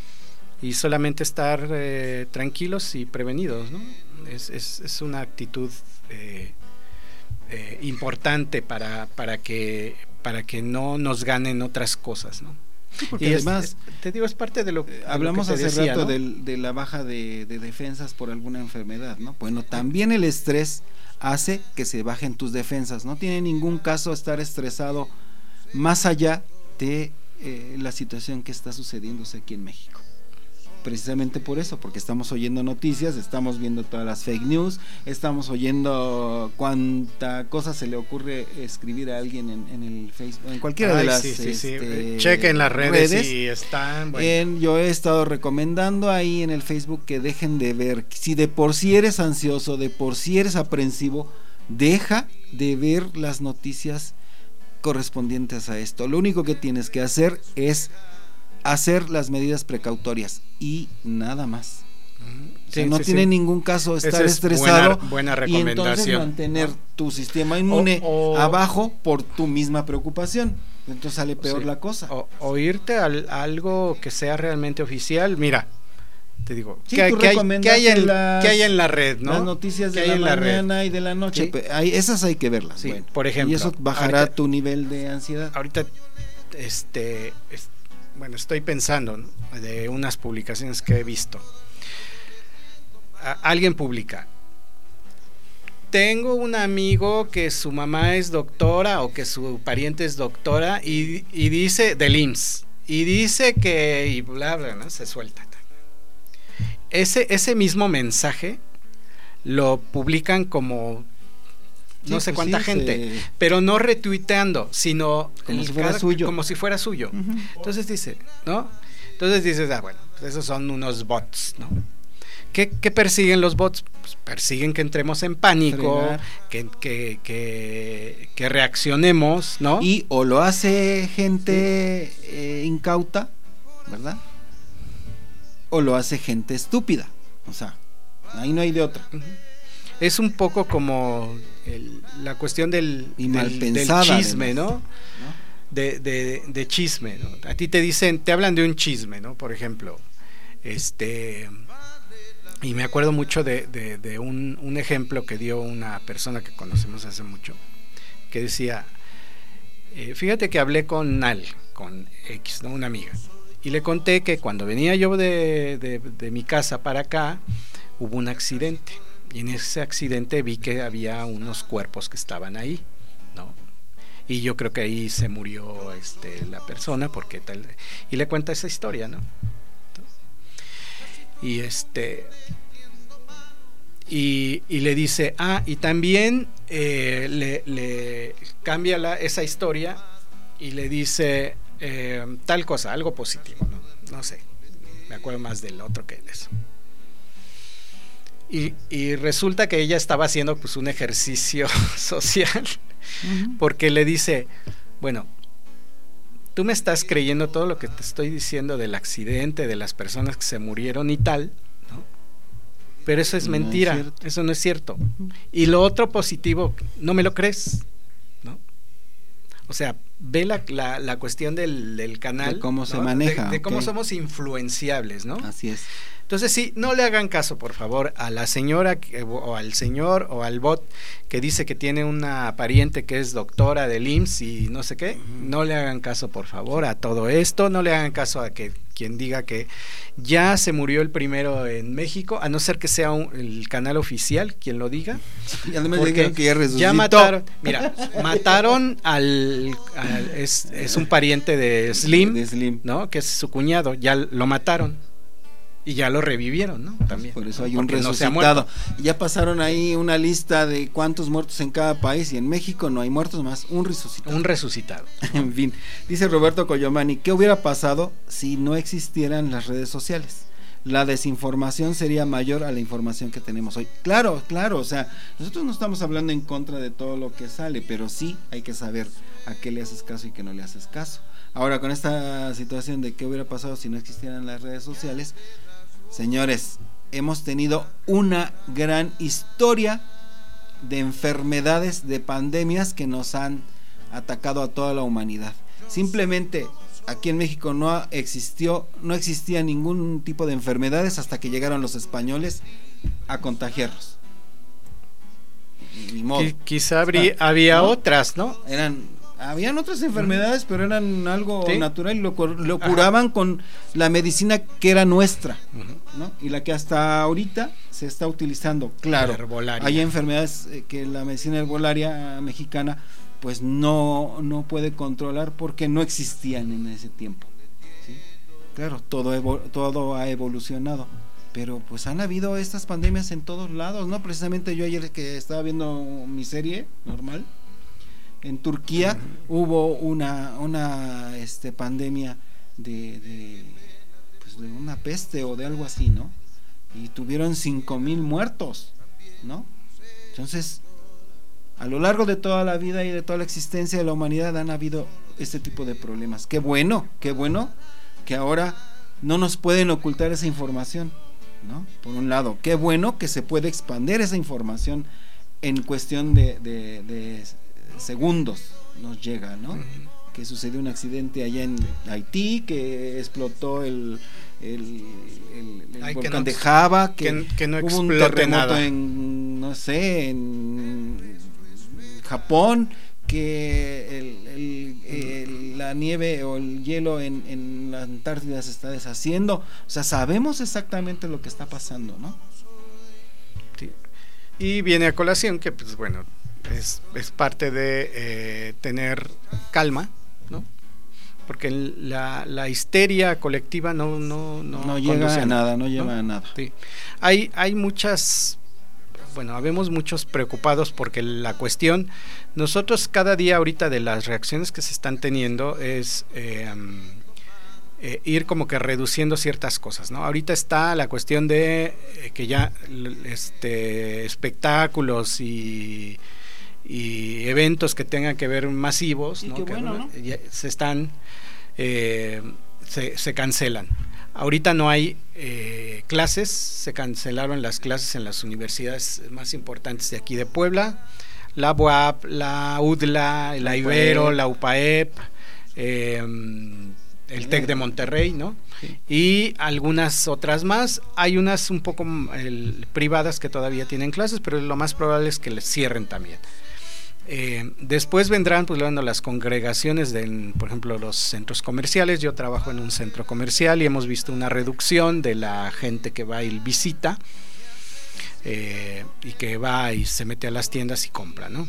y solamente estar eh, tranquilos y prevenidos, ¿no? Es, es, es una actitud eh, eh, importante para, para que para que no nos ganen otras cosas, ¿no? Sí, porque y además es, te digo, es parte de lo que hablamos de lo que hace decía, rato, ¿no? de, de la baja de, de defensas por alguna enfermedad, ¿no? Bueno, también el estrés hace que se bajen tus defensas. No tiene ningún caso estar estresado más allá de eh, la situación que está sucediéndose aquí en México. Precisamente por eso, porque estamos oyendo noticias, estamos viendo todas las fake news, estamos oyendo cuánta cosa se le ocurre escribir a alguien en, en el Facebook, en cualquiera Ay, de las sí, sí, este, sí. Chequen las redes, redes y están bueno. en, yo he estado recomendando ahí en el Facebook que dejen de ver. Si de por sí eres ansioso, de por sí eres aprensivo, deja de ver las noticias correspondientes a esto. Lo único que tienes que hacer es hacer las medidas precautorias y nada más. O sea, sí, no sí, tiene sí. ningún caso estar es estresado buena, buena y recomendación, entonces mantener ¿no? tu sistema inmune o, o, abajo por tu misma preocupación. Entonces sale peor sí, la cosa. O, o irte al, a algo que sea realmente oficial. Mira, te digo, sí, ¿qué, tú ¿qué, hay, ¿qué, hay en, las, ¿qué hay en la red? ¿no? Las noticias de hay la en mañana la y de la noche, ¿sí? hay, esas hay que verlas. Sí, bueno, por ejemplo. Y eso bajará ahorita, tu nivel de ansiedad. Ahorita, este, es, bueno, estoy pensando, ¿no? De unas publicaciones que he visto. A, alguien publica: tengo un amigo que su mamá es doctora o que su pariente es doctora y, y dice del I M S S y dice que y bla bla, ¿no? Se suelta. Ese, ese mismo mensaje lo publican como no sí, sé pues cuánta sí, gente, se... pero no retuiteando, sino como si fuera suyo. Como si fuera suyo. Uh-huh. Entonces dice, ¿no? Entonces dices, ah, bueno, esos son unos bots, ¿no? ¿Qué, qué persiguen los bots? Pues persiguen que entremos en pánico, que, que, que, que reaccionemos, ¿no? Y o lo hace gente eh, incauta, ¿verdad? O lo hace gente estúpida. O sea, ahí no hay de otra. Uh-huh. Es un poco como el, la cuestión del, y del, del chisme, ¿no? ¿no? De, de, de chisme, ¿no? A ti te dicen, te hablan de un chisme, ¿no? Por ejemplo, este... Y me acuerdo mucho de, de, de un, un ejemplo que dio una persona que conocemos hace mucho, que decía, eh, fíjate que hablé con Nal, con X, ¿no? Una amiga, y le conté que cuando venía yo de, de, de mi casa para acá, hubo un accidente, y en ese accidente vi que había unos cuerpos que estaban ahí, ¿no? Y yo creo que ahí se murió este, la persona, porque tal, y le cuenta esa historia, ¿no? Y este y, y le dice, ah, y también eh, le, le cambia la, esa historia y le dice eh, tal cosa, algo positivo, ¿no? No sé, me acuerdo más del otro que de eso. Y, y resulta que ella estaba haciendo pues un ejercicio social, uh-huh. Porque le dice, bueno, tú me estás creyendo todo lo que te estoy diciendo del accidente, de las personas que se murieron y tal, ¿no? Pero eso es no mentira, es eso no es cierto. Uh-huh. Y lo otro positivo, no me lo crees, ¿no? O sea, ve la, la, la cuestión del, del canal. De cómo ¿no? se maneja. De, de cómo okay. somos influenciables, ¿no? Así es. Entonces sí, no le hagan caso, por favor, a la señora que, o al señor o al bot que dice que tiene una pariente que es doctora del I M S S y no sé qué. Uh-huh. No le hagan caso, por favor, a todo esto. No le hagan caso a que quien diga que ya se murió el primero en México, a no ser que sea un, el canal oficial quien lo diga. Y además dijeron que ya resucitó. Ya mataron, mira, mataron al, al es, es un pariente de Slim, de Slim, ¿no? Que es su cuñado, ya lo mataron. Y ya lo revivieron, ¿no? También. Por eso hay Porque un resucitado. No ya pasaron ahí una lista de cuántos muertos en cada país y en México no hay muertos más, un resucitado. Un resucitado. En fin, dice Roberto Coyomani, ¿qué hubiera pasado si no existieran las redes sociales? La desinformación sería mayor a la información que tenemos hoy. Claro, claro, o sea, nosotros no estamos hablando en contra de todo lo que sale, pero sí hay que saber a qué le haces caso y qué no le haces caso. Ahora, con esta situación de qué hubiera pasado si no existieran las redes sociales, señores, hemos tenido una gran historia de enfermedades, de pandemias que nos han atacado a toda la humanidad. Simplemente aquí en México no existió, no existía ningún tipo de enfermedades hasta que llegaron los españoles a contagiarnos. Ni modo. Quizá habría, ah, había ¿no? otras, ¿no? Eran Habían otras enfermedades, pero eran algo ¿sí? natural y lo, lo curaban Ajá. con la medicina que era nuestra, uh-huh. ¿no? Y la que hasta ahorita se está utilizando. Claro, hay enfermedades que la medicina herbolaria mexicana pues no, no puede controlar porque no existían en ese tiempo, ¿sí? Claro, todo, evo, todo ha evolucionado, pero pues han habido estas pandemias en todos lados, ¿no? Precisamente yo ayer que estaba viendo mi serie normal, en Turquía uh-huh. hubo una una este pandemia de, de pues de una peste o de algo así, ¿no? Y tuvieron cinco mil muertos, ¿no? Entonces, a lo largo de toda la vida y de toda la existencia de la humanidad han habido este tipo de problemas. Qué bueno, qué bueno que ahora no nos pueden ocultar esa información, ¿no? Por un lado, qué bueno que se puede expandir esa información en cuestión de, de, de segundos nos llega, ¿no? Uh-huh. Que sucedió un accidente allá en Haití, que explotó el, el, el, el Ay, volcán que no, de Java, que, que, que no hubo un terremoto nada. en, no sé, en Japón, que el, el, el, la nieve o el hielo en, en la Antártida se está deshaciendo. O sea, sabemos exactamente lo que está pasando, ¿no? Sí. Y viene a colación que, pues bueno, Es, es parte de eh, tener calma, ¿no? Porque la, la histeria colectiva no no no, no llega a nada, no lleva ¿no? a nada. Sí. Hay hay muchas, bueno, habemos muchos preocupados porque la cuestión, nosotros cada día ahorita de las reacciones que se están teniendo es eh, eh, ir como que reduciendo ciertas cosas, ¿no? Ahorita está la cuestión de eh, que ya este espectáculos y y eventos que tengan que ver masivos, ¿no? Que bueno, ¿no? se están eh, se, se cancelan. Ahorita no hay eh, clases, se cancelaron las clases en las universidades más importantes de aquí de Puebla, la B U A P, la U D L A, la Ibero, la U P A E P, eh, el TEC de Monterrey, ¿no? Sí. Y algunas otras más. Hay unas un poco el, privadas que todavía tienen clases, pero lo más probable es que les cierren también. Eh, después vendrán, pues, bueno, las congregaciones de, por ejemplo, los centros comerciales. Yo trabajo en un centro comercial y hemos visto una reducción de la gente que va y visita eh, y que va y se mete a las tiendas y compra, ¿no?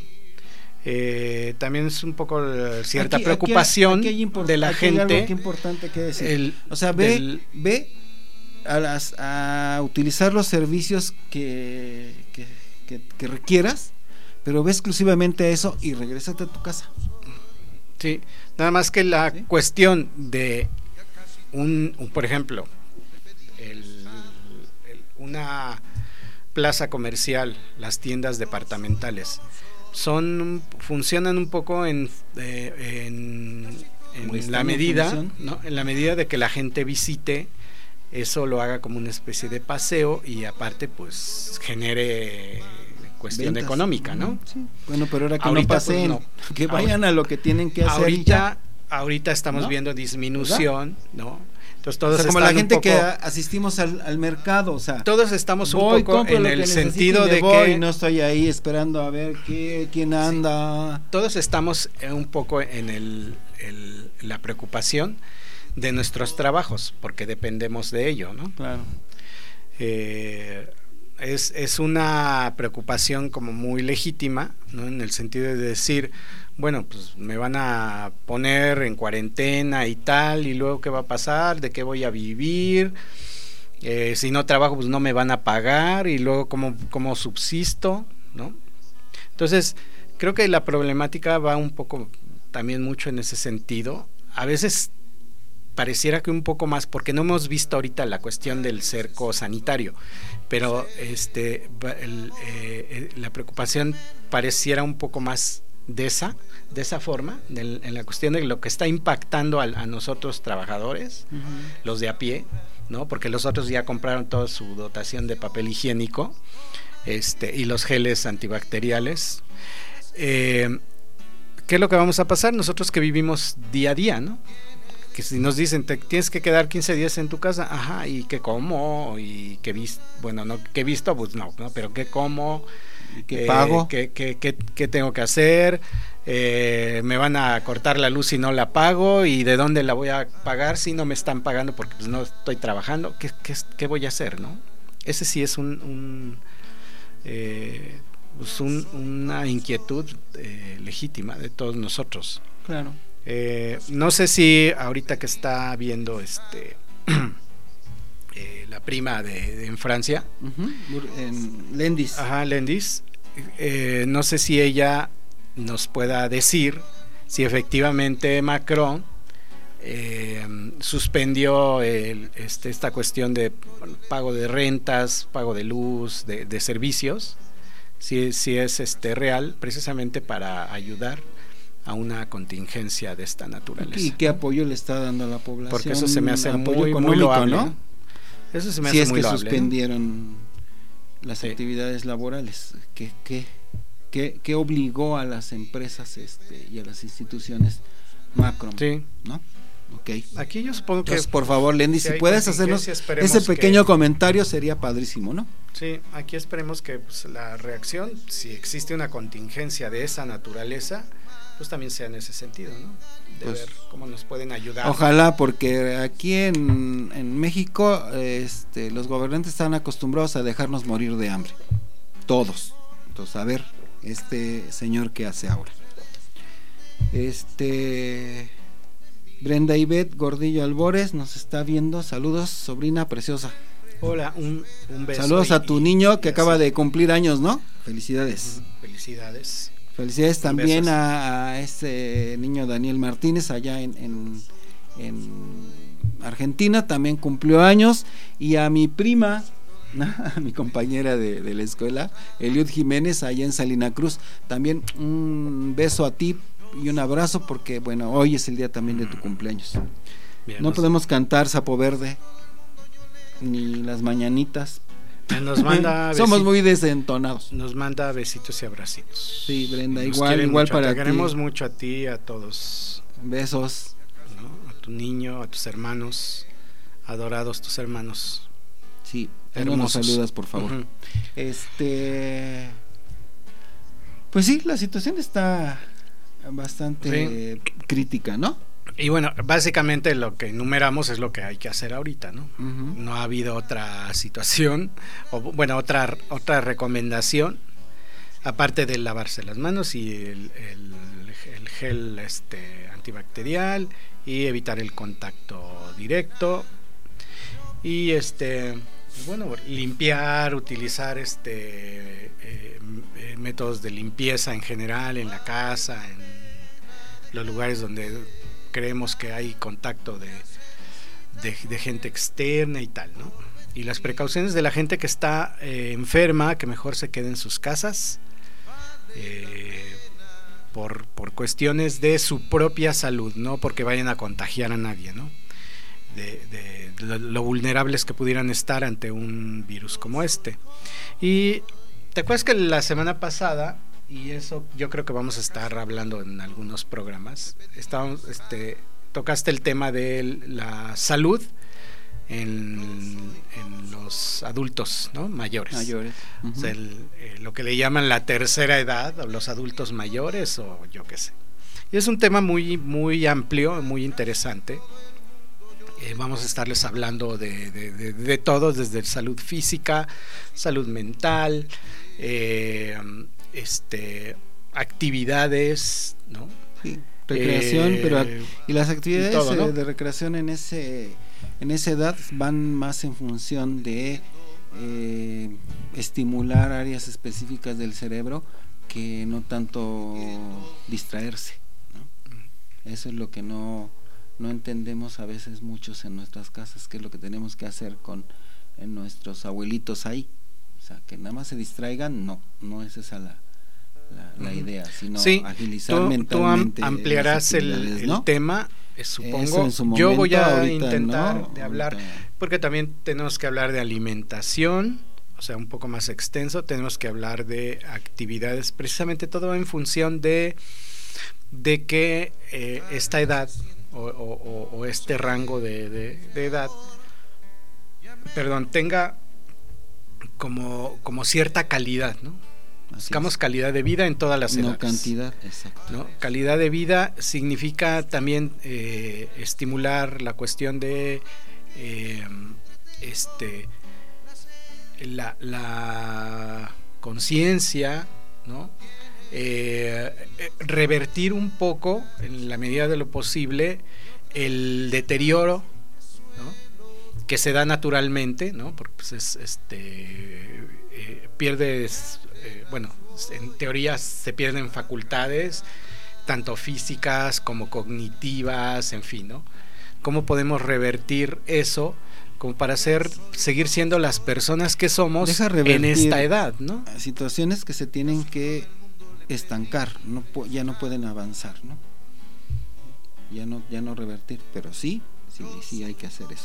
Eh, también es un poco cierta aquí, preocupación aquí hay, aquí hay de la aquí gente. Hay algo que importante que decir. El, o sea, ve, del, ve a, las, a utilizar los servicios que, que, que, que requieras, pero ve exclusivamente a eso y regrésate a tu casa. Sí, nada más que la ¿sí? cuestión de un, un por ejemplo, el, el, una plaza comercial, las tiendas departamentales, son funcionan un poco en, eh, en, en la medida, ¿no? En la medida de que la gente visite, eso lo haga como una especie de paseo y aparte pues genere cuestión ventas económica, ¿no? Sí. Bueno, pero ahora que ahorita, no pasen, pues, no. que vayan a lo que tienen que hacer. Ahorita, ahorita estamos ¿no? viendo disminución, ¿no? Entonces todos o sea, como están la gente un poco, que asistimos al, al mercado, o sea, todos estamos un voy, poco en el sentido de voy, que no estoy ahí esperando a ver qué, quién anda. Sí, todos estamos un poco en el, el, la preocupación de nuestros trabajos, porque dependemos de ello, ¿no? Claro. Eh, es, es una preocupación como muy legítima, ¿no? En el sentido de decir, bueno, pues me van a poner en cuarentena y tal, y luego qué va a pasar, de qué voy a vivir, eh, si no trabajo pues no me van a pagar, y luego cómo, cómo subsisto, ¿no? Entonces creo que la problemática va un poco también mucho en ese sentido. A veces pareciera que un poco más, porque no hemos visto ahorita la cuestión del cerco sanitario, pero este el, eh, la preocupación pareciera un poco más de esa, de esa forma, de, en la cuestión de lo que está impactando a, a nosotros trabajadores, uh-huh. los de a pie, ¿no? Porque los otros ya compraron toda su dotación de papel higiénico, este, y los geles antibacteriales. Eh, ¿Qué es lo que vamos a pasar? Nosotros que vivimos día a día, ¿no? Que si nos dicen, te tienes que quedar quince días en tu casa, ajá, ¿y qué como? ¿Y qué visto? Bueno, no, ¿qué visto? Pues no, ¿no? Pero ¿qué como? ¿Qué eh, pago? ¿qué, qué, qué, qué tengo que hacer? Eh, ¿Me van a cortar la luz si no la pago? ¿Y de dónde la voy a pagar si no me están pagando porque pues no estoy trabajando? ¿Qué, qué, qué voy a hacer, no? Ese sí es un... un eh, pues un, una inquietud eh, legítima de todos nosotros. Claro. Eh, no sé si ahorita que está viendo este eh, la prima de, de en Francia, uh-huh. en Lendis, ajá, Lendis, eh, no sé si ella nos pueda decir si efectivamente Macron eh, suspendió el, este, esta cuestión de bueno, pago de rentas, pago de luz, de, de servicios, si, si es este real, precisamente para ayudar a una contingencia de esta naturaleza. ¿Y qué apoyo le está dando a la población? Porque eso se me hace muy, muy loable, ¿no? Eso se me si hace es muy que loable, suspendieron, ¿no?, las sí. actividades laborales. ¿Qué, qué, qué, qué obligó a las empresas este, y a las instituciones Macron? Sí. ¿No? Okay. Aquí yo supongo que... Entonces, por favor, Lendy, si, si puedes hacernos ese pequeño que... comentario, sería padrísimo, ¿no? Sí, aquí esperemos que pues, la reacción, si existe una contingencia de esa naturaleza, pues también sea en ese sentido, ¿no? De pues, ver cómo nos pueden ayudar. Ojalá, porque aquí en, en México este, los gobernantes están acostumbrados a dejarnos morir de hambre. Todos. Entonces, a ver, este señor, ¿qué hace ahora? Este... Brenda Ivette Gordillo Albores nos está viendo. Saludos, sobrina preciosa. Hola, un, un beso. Saludos y, a tu niño que y acaba de cumplir años, ¿no? Felicidades. Felicidades. Felicidades un también a, a ese niño Daniel Martínez allá en, en, en Argentina, también cumplió años. Y a mi prima, a mi compañera de, de la escuela, Eliud Jiménez, allá en Salina Cruz, también un beso a ti y un abrazo, porque bueno, hoy es el día también de tu cumpleaños. Bien, no nos... podemos cantar Sapo Verde ni las mañanitas. Nos manda somos muy desentonados. Nos manda besitos y abracitos. Sí, Brenda, nos igual igual mucho, para te ti. Queremos mucho a ti, a todos. Besos, ¿no? A tu niño, a tus hermanos, adorados tus hermanos. Sí, hermosos. Nos saludas, por favor. Uh-huh. Este, pues sí, la situación está bastante sí. crítica, ¿no? Y bueno, básicamente lo que enumeramos es lo que hay que hacer ahorita, ¿no? Uh-huh. No ha habido otra situación, o bueno, otra otra recomendación, aparte de lavarse las manos y el, el, el gel este antibacterial y evitar el contacto directo y este bueno, limpiar, utilizar este eh, métodos de limpieza en general en la casa, en los lugares donde creemos que hay contacto de, de, de gente externa y tal, ¿no? Y las precauciones de la gente que está eh, enferma, que mejor se quede en sus casas eh, por, por cuestiones de su propia salud, no porque vayan a contagiar a nadie, ¿no? De, de, de lo, lo vulnerables que pudieran estar ante un virus como este. Y ¿te acuerdas que la semana pasada, y eso yo creo que vamos a estar hablando en algunos programas, estábamos, este, tocaste el tema de la salud en, en los adultos, ¿no? mayores, mayores. Uh-huh. O sea, el, eh, lo que le llaman la tercera edad, o los adultos mayores, o yo qué sé. Y es un tema muy, muy amplio, muy interesante. Eh, vamos a estarles hablando de, de, de, de todo, desde salud física, salud mental, eh, este, actividades, ¿no? Sí, recreación, eh, pero y las actividades y todo, ¿no? de recreación en ese en esa edad van más en función de eh, estimular áreas específicas del cerebro que no tanto distraerse, ¿no? Eso es lo que no no entendemos a veces muchos en nuestras casas, que es lo que tenemos que hacer con en nuestros abuelitos ahí, o sea, que nada más se distraigan, no, no es esa la la, la idea, sino sí, agilizar tú, mentalmente. Tú am, ampliarás el, ¿no? el tema, eh, supongo. Momento, yo voy a ahorita, intentar ¿no? de hablar, ahorita. Porque también tenemos que hablar de alimentación, o sea, un poco más extenso, tenemos que hablar de actividades, precisamente todo en función de, de que eh, esta edad o, o, o este rango de, de, de edad, perdón, tenga como, como cierta calidad, ¿no? Buscamos calidad de vida en todas las edades. No cantidad, exacto. ¿no? Calidad de vida significa también eh, estimular la cuestión de eh, este la, la conciencia, ¿no? Eh, revertir un poco, en la medida de lo posible, el deterioro, ¿no? que se da naturalmente, ¿no? Porque pues es este eh, pierdes eh, bueno, en teoría se pierden facultades tanto físicas como cognitivas, en fin, ¿no? ¿Cómo podemos revertir eso como para ser, seguir siendo las personas que somos en esta edad, ¿no? Situaciones que se tienen que estancar, no ya no pueden avanzar, ¿no? Ya no ya no revertir, pero sí, sí, sí hay que hacer eso.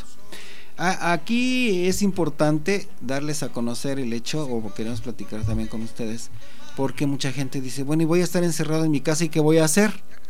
Aquí es importante darles a conocer el hecho, o queremos platicar también con ustedes, porque mucha gente dice, bueno, y voy a estar encerrado en mi casa, ¿y qué voy a hacer?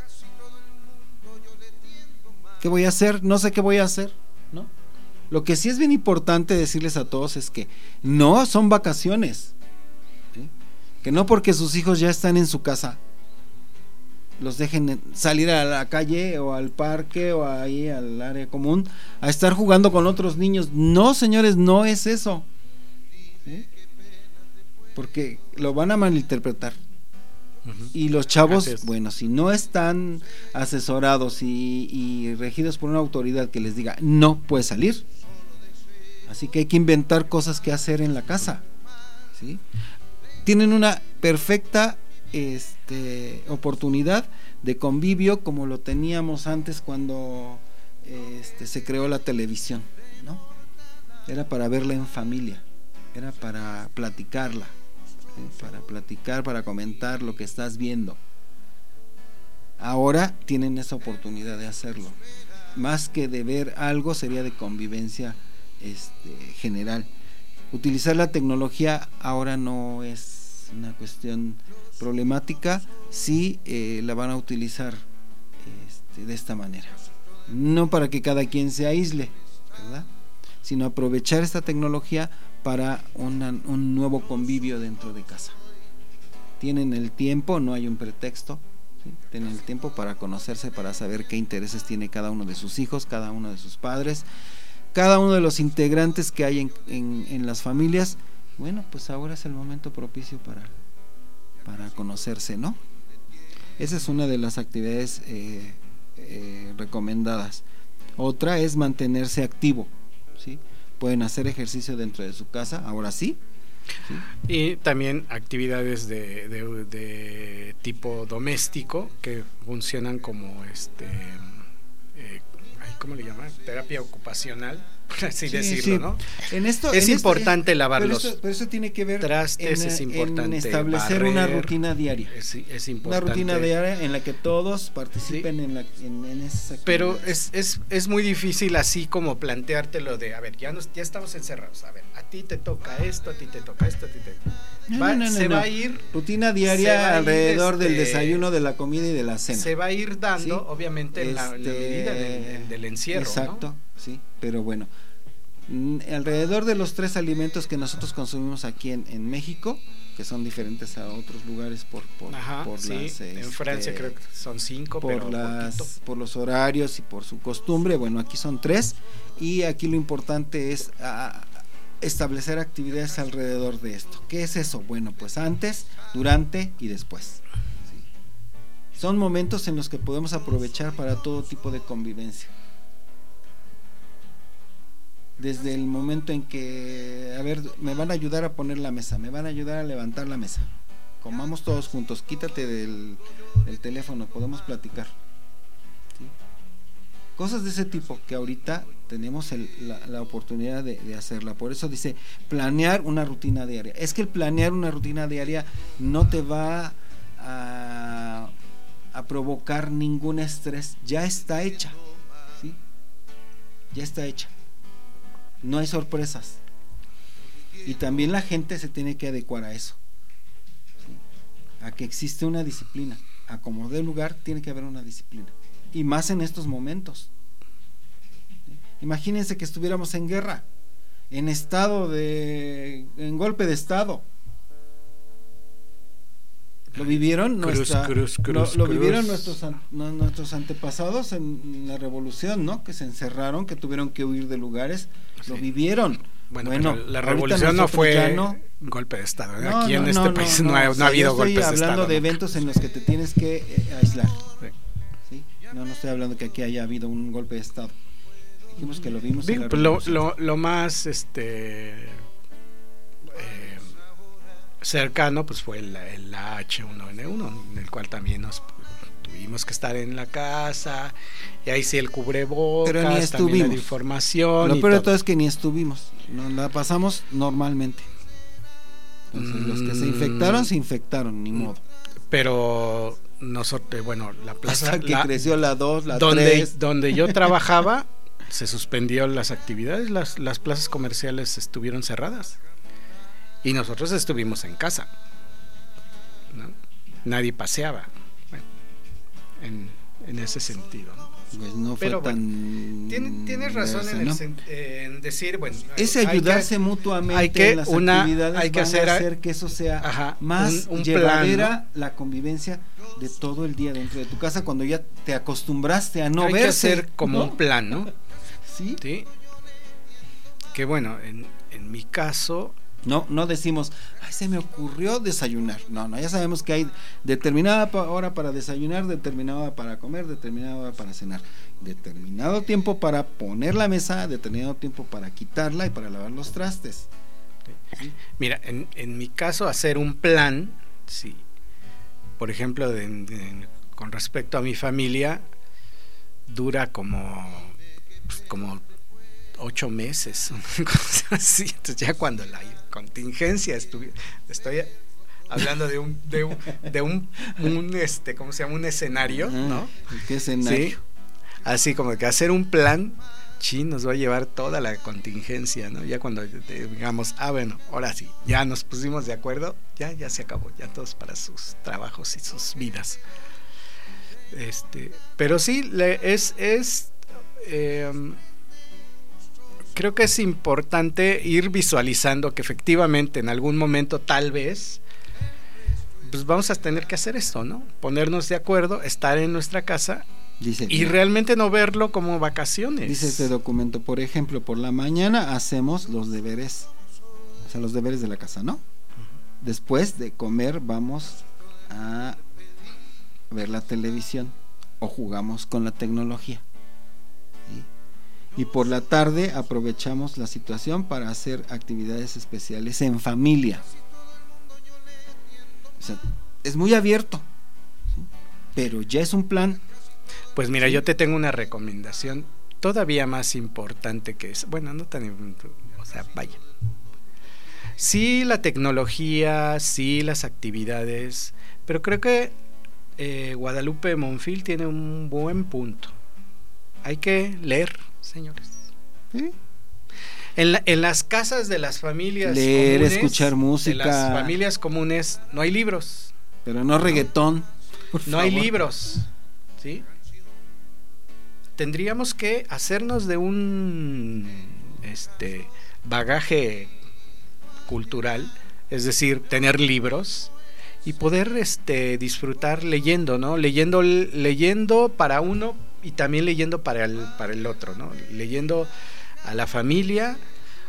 ¿Qué voy a hacer? No sé qué voy a hacer, ¿no? Lo que sí es bien importante decirles a todos es que no son vacaciones, ¿sí? Que no porque sus hijos ya están en su casa los dejen salir a la calle o al parque o ahí al área común a estar jugando con otros niños. No, señores, no es eso, ¿sí? Porque lo van a malinterpretar. Uh-huh. Y los chavos, bueno, si no están asesorados y, y regidos por una autoridad que les diga no puede salir, así que hay que inventar cosas que hacer en la casa, ¿sí? Tienen una perfecta Este, oportunidad de convivio como lo teníamos antes cuando este, se creó la televisión, ¿no? Era para verla en familia, era para platicarla, ¿sí? Para platicar, para comentar lo que estás viendo. Ahora tienen esa oportunidad de hacerlo, más que de ver algo, sería de convivencia este, general. Utilizar la tecnología ahora no es una cuestión problemática si eh, la van a utilizar este, de esta manera, no para que cada quien se aísle, ¿verdad? Sino aprovechar esta tecnología para una, un nuevo convivio dentro de casa. Tienen el tiempo, no hay un pretexto, ¿sí? Tienen el tiempo para conocerse, para saber qué intereses tiene cada uno de sus hijos, cada uno de sus padres, cada uno de los integrantes que hay en, en, en las familias. Bueno, pues ahora es el momento propicio para para conocerse, ¿no? Esa es una de las actividades eh, eh, recomendadas. Otra es mantenerse activo, ¿sí? Pueden hacer ejercicio dentro de su casa, ahora sí, ¿sí? Y también actividades de, de, de tipo doméstico que funcionan como este eh, ¿cómo le llaman? Terapia ocupacional, por así Sí, decirlo, sí. ¿no? En esto, Es en importante esto, lavar pero los eso, pero eso tiene que ver trastes, en, es en importante establecer barrer, una rutina diaria. Es, es Una importante. rutina diaria en la que todos participen Sí. en, la, en, en esas Pero actividades. es, es, es muy difícil así como planteártelo de, a ver, ya, nos, ya estamos encerrados, a ver, a ti te toca esto, a ti te toca esto, a ti te... No, Va- no, no, se no. va a ir... Rutina se va diaria a ir, alrededor del este, desayuno, de la comida y de la cena. Se va a ir dando, Sí. obviamente, en, la, en la Este, medida del, del encierro, Exacto, ¿no? sí, pero bueno. mm, Alrededor de los tres alimentos que nosotros consumimos aquí en, en México, que son diferentes a otros lugares por, por, Ajá, por sí, las, en este, Francia creo que son cinco, por pero las poquito. por los horarios y por su costumbre. Bueno, aquí son tres, y aquí lo importante es ah, establecer actividades alrededor de esto. ¿Qué es eso? Bueno, pues antes, durante y después. Sí. Son momentos en los que podemos aprovechar para todo tipo de convivencia. Desde el momento en que, a ver, me van a ayudar a poner la mesa, me van a ayudar a levantar la mesa. Comamos todos juntos, quítate del, del teléfono, podemos platicar. ¿Sí? Cosas de ese tipo que ahorita tenemos el, la, la oportunidad de, de hacerla. Por eso dice, planear una rutina diaria. Es que el planear una rutina diaria no te va a, a provocar ningún estrés. Ya está hecha, ¿sí? Ya está hecha. No hay sorpresas. Y también la gente se tiene que adecuar a eso, ¿sí? A que existe una disciplina. A como dé lugar tiene que haber una disciplina. Y más en estos momentos. ¿Sí? Imagínense que estuviéramos en guerra, en estado de, en golpe de estado. Lo vivieron Cruz, nuestra, cruz, cruz, lo, lo cruz. vivieron nuestros an- no, nuestros antepasados en la revolución, ¿no? Que se encerraron, que tuvieron que huir de lugares, Sí. lo vivieron. Bueno, Bueno, pero la ahorita revolución no nosotros fue ya no. golpe de estado. No, Aquí no, en este no, país no, no, ha, o no sea, ha habido yo estoy golpes de hablando estado. de nunca. eventos en los que te tienes que eh, aislar. Sí. ¿Sí? No, no estoy hablando que aquí haya habido un golpe de estado. Dijimos que lo vimos en Digo, la pues, lo, revolución. lo, lo más este eh, cercano pues fue el, el H uno N uno, en el cual también nos tuvimos que estar en la casa, y ahí sí el cubrebocas, Pero ni también estuvimos. la información. Lo y peor de todo. todo es que ni estuvimos, nos la pasamos normalmente. Entonces, Mm. los que se infectaron, se infectaron, ni modo. Pero nosotros, bueno, la plaza Hasta que la- creció la dos, la donde, tres. donde yo trabajaba, se suspendió las actividades, las, las plazas comerciales estuvieron cerradas y nosotros estuvimos en casa, ¿no? Nadie paseaba, bueno, en, en ese sentido, ¿no? Pues no fue Pero bueno, tan. Tien- tienes razón diverso, en, el ¿no? sen- en decir, bueno, Es hay- hay ayudarse que- mutuamente hay que en las una- actividades, hay que van hacer a a- hacer que eso sea Ajá, más un- un llevadera, plan, la convivencia de todo el día dentro de tu casa, cuando ya te acostumbraste a no hay verse. que hacer como ¿no? un plan, ¿no? ¿Sí? Sí. Que bueno, en, en mi caso, No, no decimos, ay, se me ocurrió desayunar. No, no, ya sabemos que hay determinada pa- hora para desayunar, determinada hora para comer, determinada hora para cenar, determinado tiempo para poner la mesa, determinado tiempo para quitarla y para lavar los trastes. mira, en, en mi caso hacer un plan, sí, por ejemplo, de- de- con respecto a mi familia, dura como, pues, como ocho meses, una cosa así. Entonces ya cuando la contingencia estuvi- estoy hablando de un, de un, de un, un, este, ¿cómo se llama? Un escenario, ¿no? ¿Qué escenario? Sí, así como que hacer un plan, sí, nos va a llevar toda la contingencia, ¿no? Ya cuando digamos, ah, bueno, ahora sí, ya nos pusimos de acuerdo, ya, ya se acabó, ya todos para sus trabajos y sus vidas. Este, pero sí, le, es, es eh, creo que es importante ir visualizando que efectivamente en algún momento tal vez pues vamos a tener que hacer esto, ¿no? Ponernos de acuerdo, estar en nuestra casa Dice, y mira, realmente no verlo como vacaciones. dice este documento, por ejemplo, por la mañana hacemos los deberes, o sea, los deberes de la casa, ¿no? Después de comer vamos a ver la televisión o jugamos con la tecnología. ¿Sí? Y por la tarde aprovechamos la situación para hacer actividades especiales en familia. O sea, es muy abierto, ¿sí? Pero ya es un plan. Pues mira, Sí. yo te tengo una recomendación todavía más importante que es, bueno, no tan, o sea, vaya. Sí, la tecnología, sí, las actividades, pero creo que eh, Guadalupe Monfil tiene un buen punto. Hay que leer, señores. ¿Sí? En, la, en las casas de las familias leer, comunes, escuchar música. de las familias comunes, no hay libros. Pero no reggaetón. No, no hay libros, ¿sí? Tendríamos que hacernos de un este bagaje cultural, es decir, tener libros y poder este disfrutar leyendo, ¿no? Leyendo leyendo para uno y también leyendo para el para el otro, ¿no? Leyendo a la familia,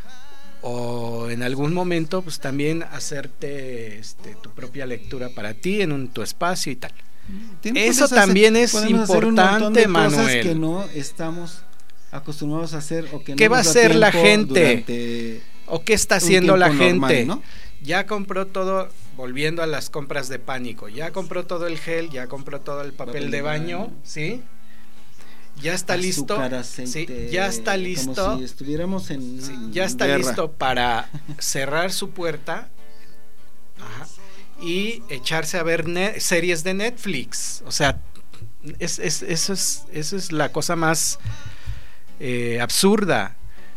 o en algún momento pues también hacerte este, tu propia lectura para ti en un, tu espacio y tal. Eso hacer, también es importante, Manuel. Que no estamos acostumbrados a hacer o que no ¿Qué va a hacer la gente? ¿O qué está haciendo la gente? Normal, ¿no? Ya compró todo, volviendo a las compras de pánico, ya compró todo el gel, ya compró todo el papel, papel de baño, baño, ¿sí? Ya está azúcar, listo, aceite, sí, ya está listo, como si estuviéramos en sí, ya está guerra. listo para cerrar su puerta, ajá, y echarse a ver net, series de Netflix. O sea, es, es, eso es eso es la cosa más eh, absurda.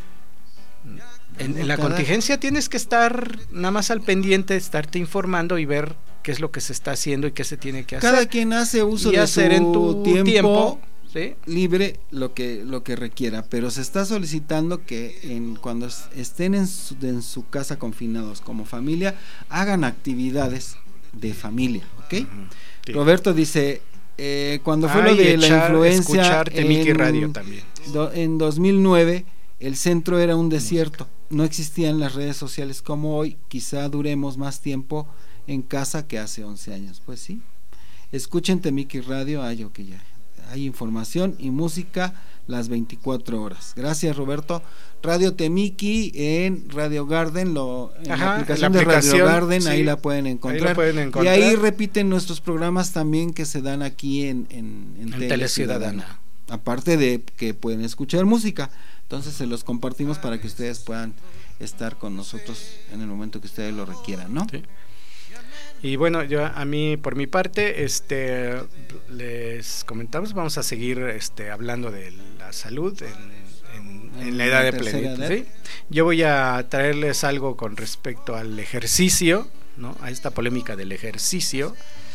En, en la Cada... contingencia tienes que estar nada más al pendiente, estarte informando y ver qué es lo que se está haciendo y qué se tiene que hacer. Cada quien hace uso y de hacer su en tu tiempo, tiempo ¿sí? libre lo que lo que requiera, pero se está solicitando que en cuando estén en su, en su casa confinados como familia hagan actividades de familia, ¿ok? Uh-huh. Sí. Roberto dice eh, cuando fue Ay, lo de echar, la influencia escucharte Miki Radio también. Do, en dos mil nueve el centro era un desierto, no existían las redes sociales como hoy, quizá duremos más tiempo en casa que hace once años, pues sí. Escuchen Temiki Radio, ay, ok, ya. Hay información y música las veinticuatro horas. Gracias, Roberto. Radio Temiki en Radio Garden, lo, en Ajá, la aplicación, la aplicación de Radio Garden, sí, ahí la pueden encontrar. Ahí pueden encontrar. Y ahí repiten nuestros programas también que se dan aquí en, en, en, en Tele, Tele Ciudadana. Ciudadana. Aparte de que pueden escuchar música. Entonces se los compartimos para que ustedes puedan estar con nosotros en el momento que ustedes lo requieran, ¿no? Sí. Y bueno, yo a mí por mi parte, este, les comentamos, vamos a seguir este, hablando de la salud en, en, en la edad de plenitud. ¿Sí? Yo voy a traerles algo con respecto al ejercicio, ¿no? A esta polémica del ejercicio.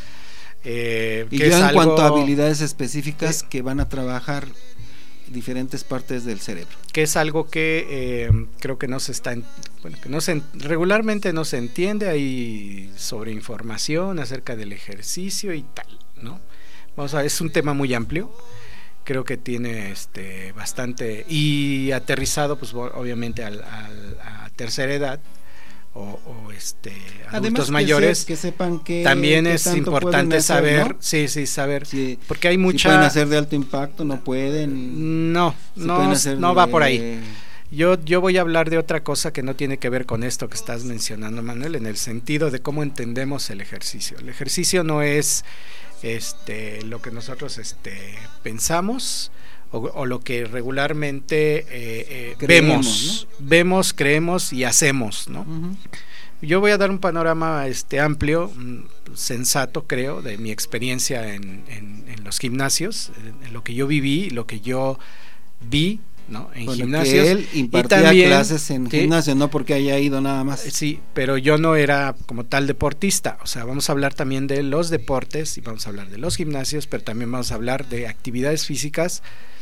Eh, y que ya es en algo, cuanto a habilidades específicas ¿sí? que van a trabajar diferentes partes del cerebro, que es algo que eh, creo que no se está, bueno, que no se regularmente no se entiende. Hay sobreinformación acerca del ejercicio y tal, ¿no? Vamos a ver, es un tema muy amplio, creo que tiene este bastante y aterrizado, pues obviamente al, al, a tercera edad o, o este adultos además mayores, que, se, que sepan que también que es importante hacer, saber, ¿no? sí, sí, saber, sí, porque hay mucha. Si pueden hacer de alto impacto, no pueden. No, si no, pueden no de... va por ahí. Yo, yo voy a hablar de otra cosa que no tiene que ver con esto que estás mencionando, Manuel, en el sentido de cómo entendemos el ejercicio. El ejercicio no es este lo que nosotros este pensamos o, o lo que regularmente eh, eh, creemos, vemos, ¿no? vemos, creemos y hacemos, ¿no? Uh-huh. Yo voy a dar un panorama este amplio, sensato, creo, de mi experiencia en, en, en los gimnasios, en, en lo que yo viví, lo que yo vi, ¿no? En bueno, gimnasios. Que él impartía y también, clases en ¿sí? gimnasio, no porque haya ido nada más. Sí, pero yo no era como tal deportista. O sea, vamos a hablar también de los deportes y vamos a hablar de los gimnasios, pero también vamos a hablar de actividades físicas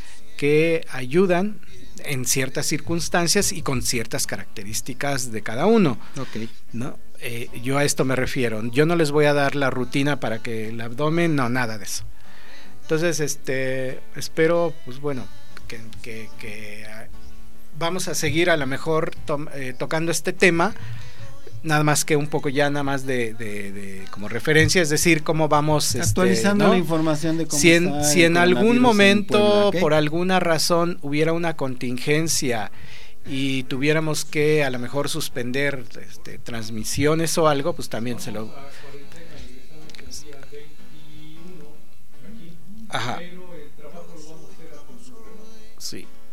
que ayudan en ciertas circunstancias y con ciertas características de cada uno. Okay. ¿No? Eh, yo a esto me refiero. Yo no les voy a dar la rutina para que el abdomen, no, nada de eso. Entonces, este, espero, pues bueno, que, que, que vamos a seguir a lo mejor to, eh, tocando este tema, nada más que un poco ya nada más de, de, de como referencia, es decir, cómo vamos actualizando este, ¿no? la información de cómo si en, está si en algún momento en Puebla, ¿okay? por alguna razón hubiera una contingencia y tuviéramos que a lo mejor suspender este, transmisiones o algo, pues también se lo ajá sí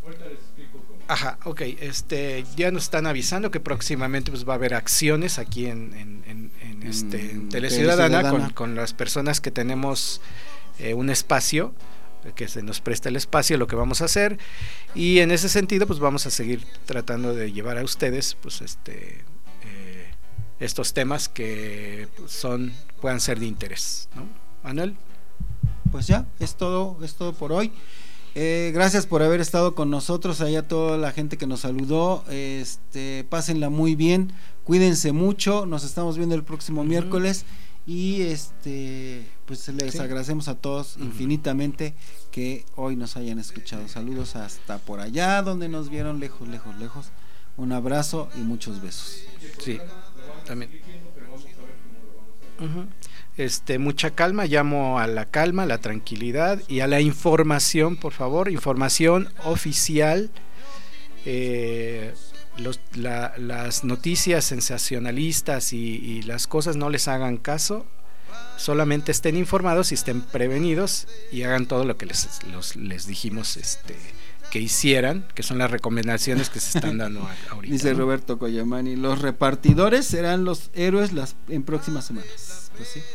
Ahorita les explico cómo. Ajá, ok, este, ya nos están avisando que próximamente pues va a haber acciones aquí en, en, en, en, este, en Teleciudadana, Teleciudadana. Con, con las personas que tenemos eh, un espacio, que se nos presta el espacio, lo que vamos a hacer, y en ese sentido pues vamos a seguir tratando de llevar a ustedes pues este eh, estos temas que son puedan ser de interés, ¿no? Manuel. Pues ya, es todo, es todo por hoy. Eh, gracias por haber estado con nosotros, allá toda la gente que nos saludó, este, pásenla muy bien, cuídense mucho, nos estamos viendo el próximo uh-huh. miércoles y este, pues les sí. agradecemos a todos uh-huh. infinitamente que hoy nos hayan escuchado. Saludos hasta por allá donde nos vieron, lejos, lejos, lejos. Un abrazo y muchos besos. Sí, también. Uh-huh. Este, mucha calma, llamo a la calma, a la tranquilidad y a la información, por favor, información oficial. Eh, los, la, las noticias sensacionalistas y, y las cosas no les hagan caso, solamente estén informados y estén prevenidos y hagan todo lo que les, los, les dijimos este, que hicieran, que son las recomendaciones que se están dando ahorita. Dice ¿no? Roberto Coyamani, los repartidores serán los héroes las, en próximas semanas. Pues sí.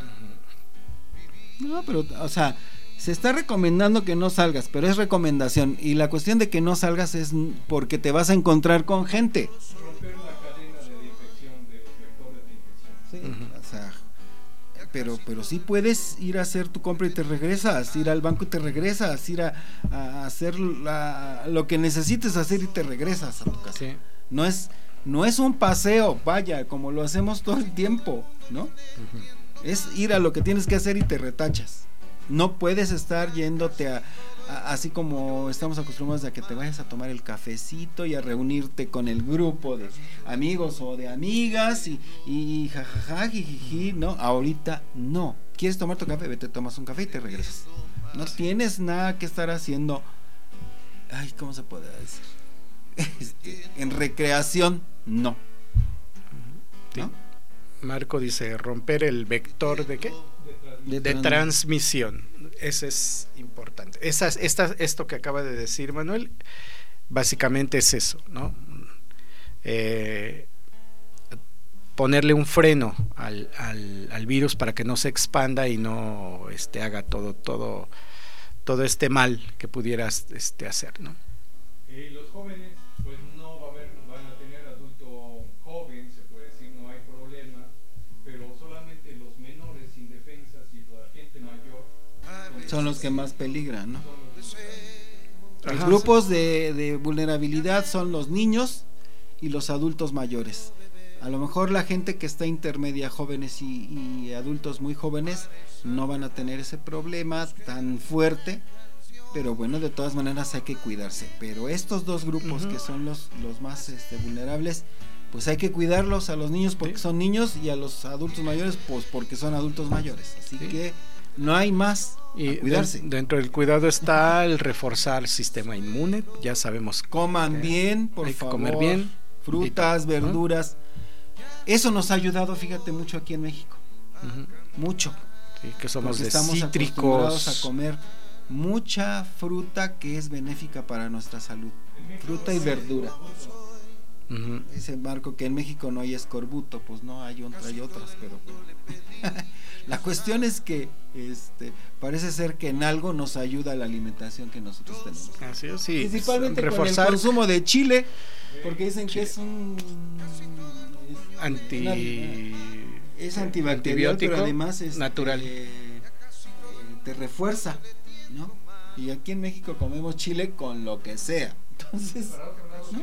No, pero, o sea, se está recomendando que no salgas, pero es recomendación. Y la cuestión de que no salgas es porque te vas a encontrar con gente. Romper la cadena de infección, de los vectores de infección. Sí, uh-huh. o sea, pero, pero sí puedes ir a hacer tu compra y te regresas, ir al banco y te regresas, ir a, a hacer la, lo que necesites hacer y te regresas a tu casa. Sí. No es, no es un paseo, vaya, como lo hacemos todo el tiempo, ¿no? Uh-huh. Es ir a lo que tienes que hacer y te retachas. No puedes estar yéndote a, a, así como estamos acostumbrados a que te vayas a tomar el cafecito y a reunirte con el grupo de amigos o de amigas y, y jajaja, jijiji, no, ahorita no. ¿Quieres tomar tu café? Vete, tomas un café y te regresas. No tienes nada que estar haciendo, ay, ¿cómo se puede decir? Este, en recreación, no. Sí. ¿No? Marco dice romper el vector de qué de, de transmisión. Eso es importante. Esas, esta, esto que acaba de decir Manuel básicamente es eso, ¿no? Eh, ponerle un freno al, al, al virus para que no se expanda y no este, haga todo todo todo este mal que pudieras este, hacer, ¿no? Eh, los jóvenes pues no va a haber, van a tener adulto joven, se puede decir, no hay problema, pero solamente los menores indefensas y la gente mayor son los que más peligran, ¿no? Ajá, los grupos de, de vulnerabilidad son los niños y los adultos mayores. A lo mejor la gente que está intermedia, jóvenes y, y adultos muy jóvenes, no van a tener ese problema tan fuerte, pero bueno, de todas maneras hay que cuidarse. Pero estos dos grupos uh-huh. que son los, los más este, vulnerables, pues hay que cuidarlos, a los niños porque sí. son niños y a los adultos mayores pues porque son adultos mayores. Así sí. que no hay más. Y cuidarse. De, dentro del cuidado está el reforzar el sistema inmune, ya sabemos. Coman bien, por hay favor. Que comer bien. Frutas, ¿no? verduras. Eso nos ha ayudado, fíjate, mucho aquí en México. Uh-huh. Mucho. Sí, que somos Porque de estamos cítricos. acostumbrados a comer mucha fruta que es benéfica para nuestra salud. Fruta y verdura. Uh-huh. Dice Marco que en México no hay escorbuto, pues no, hay, hay otras, pero la cuestión es que este, parece ser que en algo nos ayuda la alimentación que nosotros tenemos. Así es, sí. Principalmente reforzar con el consumo de chile, porque dicen que es un es anti una, es antibacterial, pero además es natural. Eh, te refuerza, ¿no? Y aquí en México comemos chile con lo que sea. Entonces, ¿no?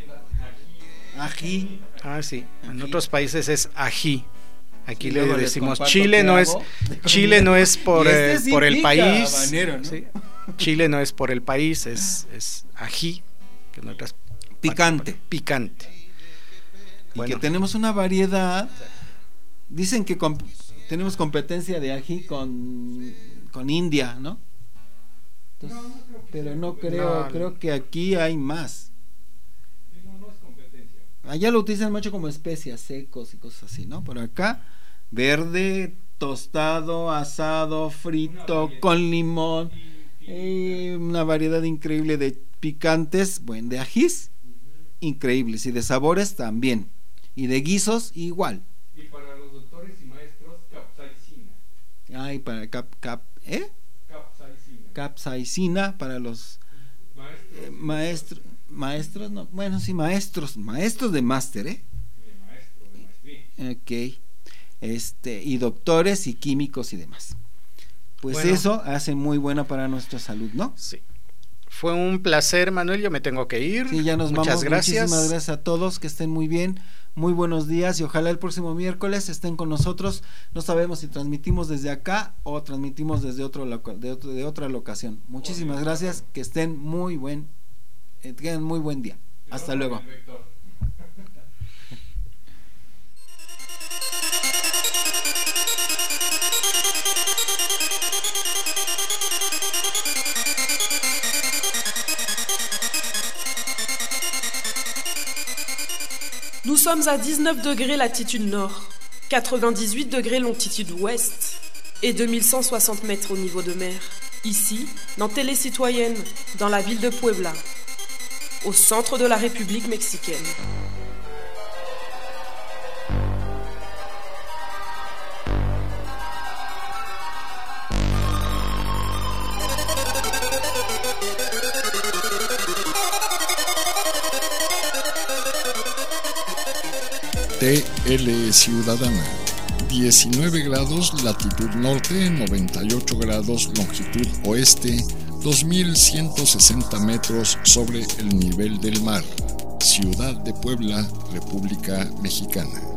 Ají. Ah, sí. Ají. En otros países es ají. Aquí y le decimos Chile no es Chile no es por este eh, sí por el país. Habanero, ¿no? Sí. Chile no es por el país, es es ají, que en otras picante, partes, picante. Y bueno. que tenemos una variedad. Dicen que comp- tenemos competencia de ají con con India, ¿no? Entonces, no, no creo pero no creo, no, creo que aquí hay más. No, no es competencia. Allá lo utilizan mucho como especias, secos y cosas así, ¿no? Pero acá, verde, tostado, asado, frito, con limón, y una variedad increíble de picantes, bueno, de ajís, increíbles, y de sabores también, y de guisos igual. Y para los doctores y maestros, capsaicina. Ay, para cap, cap, ¿eh? Capsaicina. Capsaicina para los Maestros. eh, maestros, maestros, no, bueno, sí, maestros, maestros de máster, ¿eh? De maestro, de maestría. Ok, este, y doctores y químicos y demás. Pues Bueno. eso hace muy buena para nuestra salud, ¿no? Sí. Fue un placer, Manuel, yo me tengo que ir. Sí, ya nos Muchas vamos. gracias. Muchísimas gracias a todos, que estén muy bien, muy buenos días y ojalá el próximo miércoles estén con nosotros. No sabemos si transmitimos desde acá o transmitimos desde otro loca- de, otro, de otra locación. Muchísimas gracias, que estén muy buen, eh, tengan muy buen día. Hasta luego. Nous sommes à dix-neuf degrés latitude nord, quatre-vingt-dix-huit degrés longitude ouest et deux mille cent soixante mètres au niveau de mer. Ici, dans Télé Citoyenne, dans la ville de Puebla, au centre de la République mexicaine. T L Ciudadana, diecinueve grados latitud norte, noventa y ocho grados longitud oeste, dos mil ciento sesenta metros sobre el nivel del mar. Ciudad de Puebla, República Mexicana.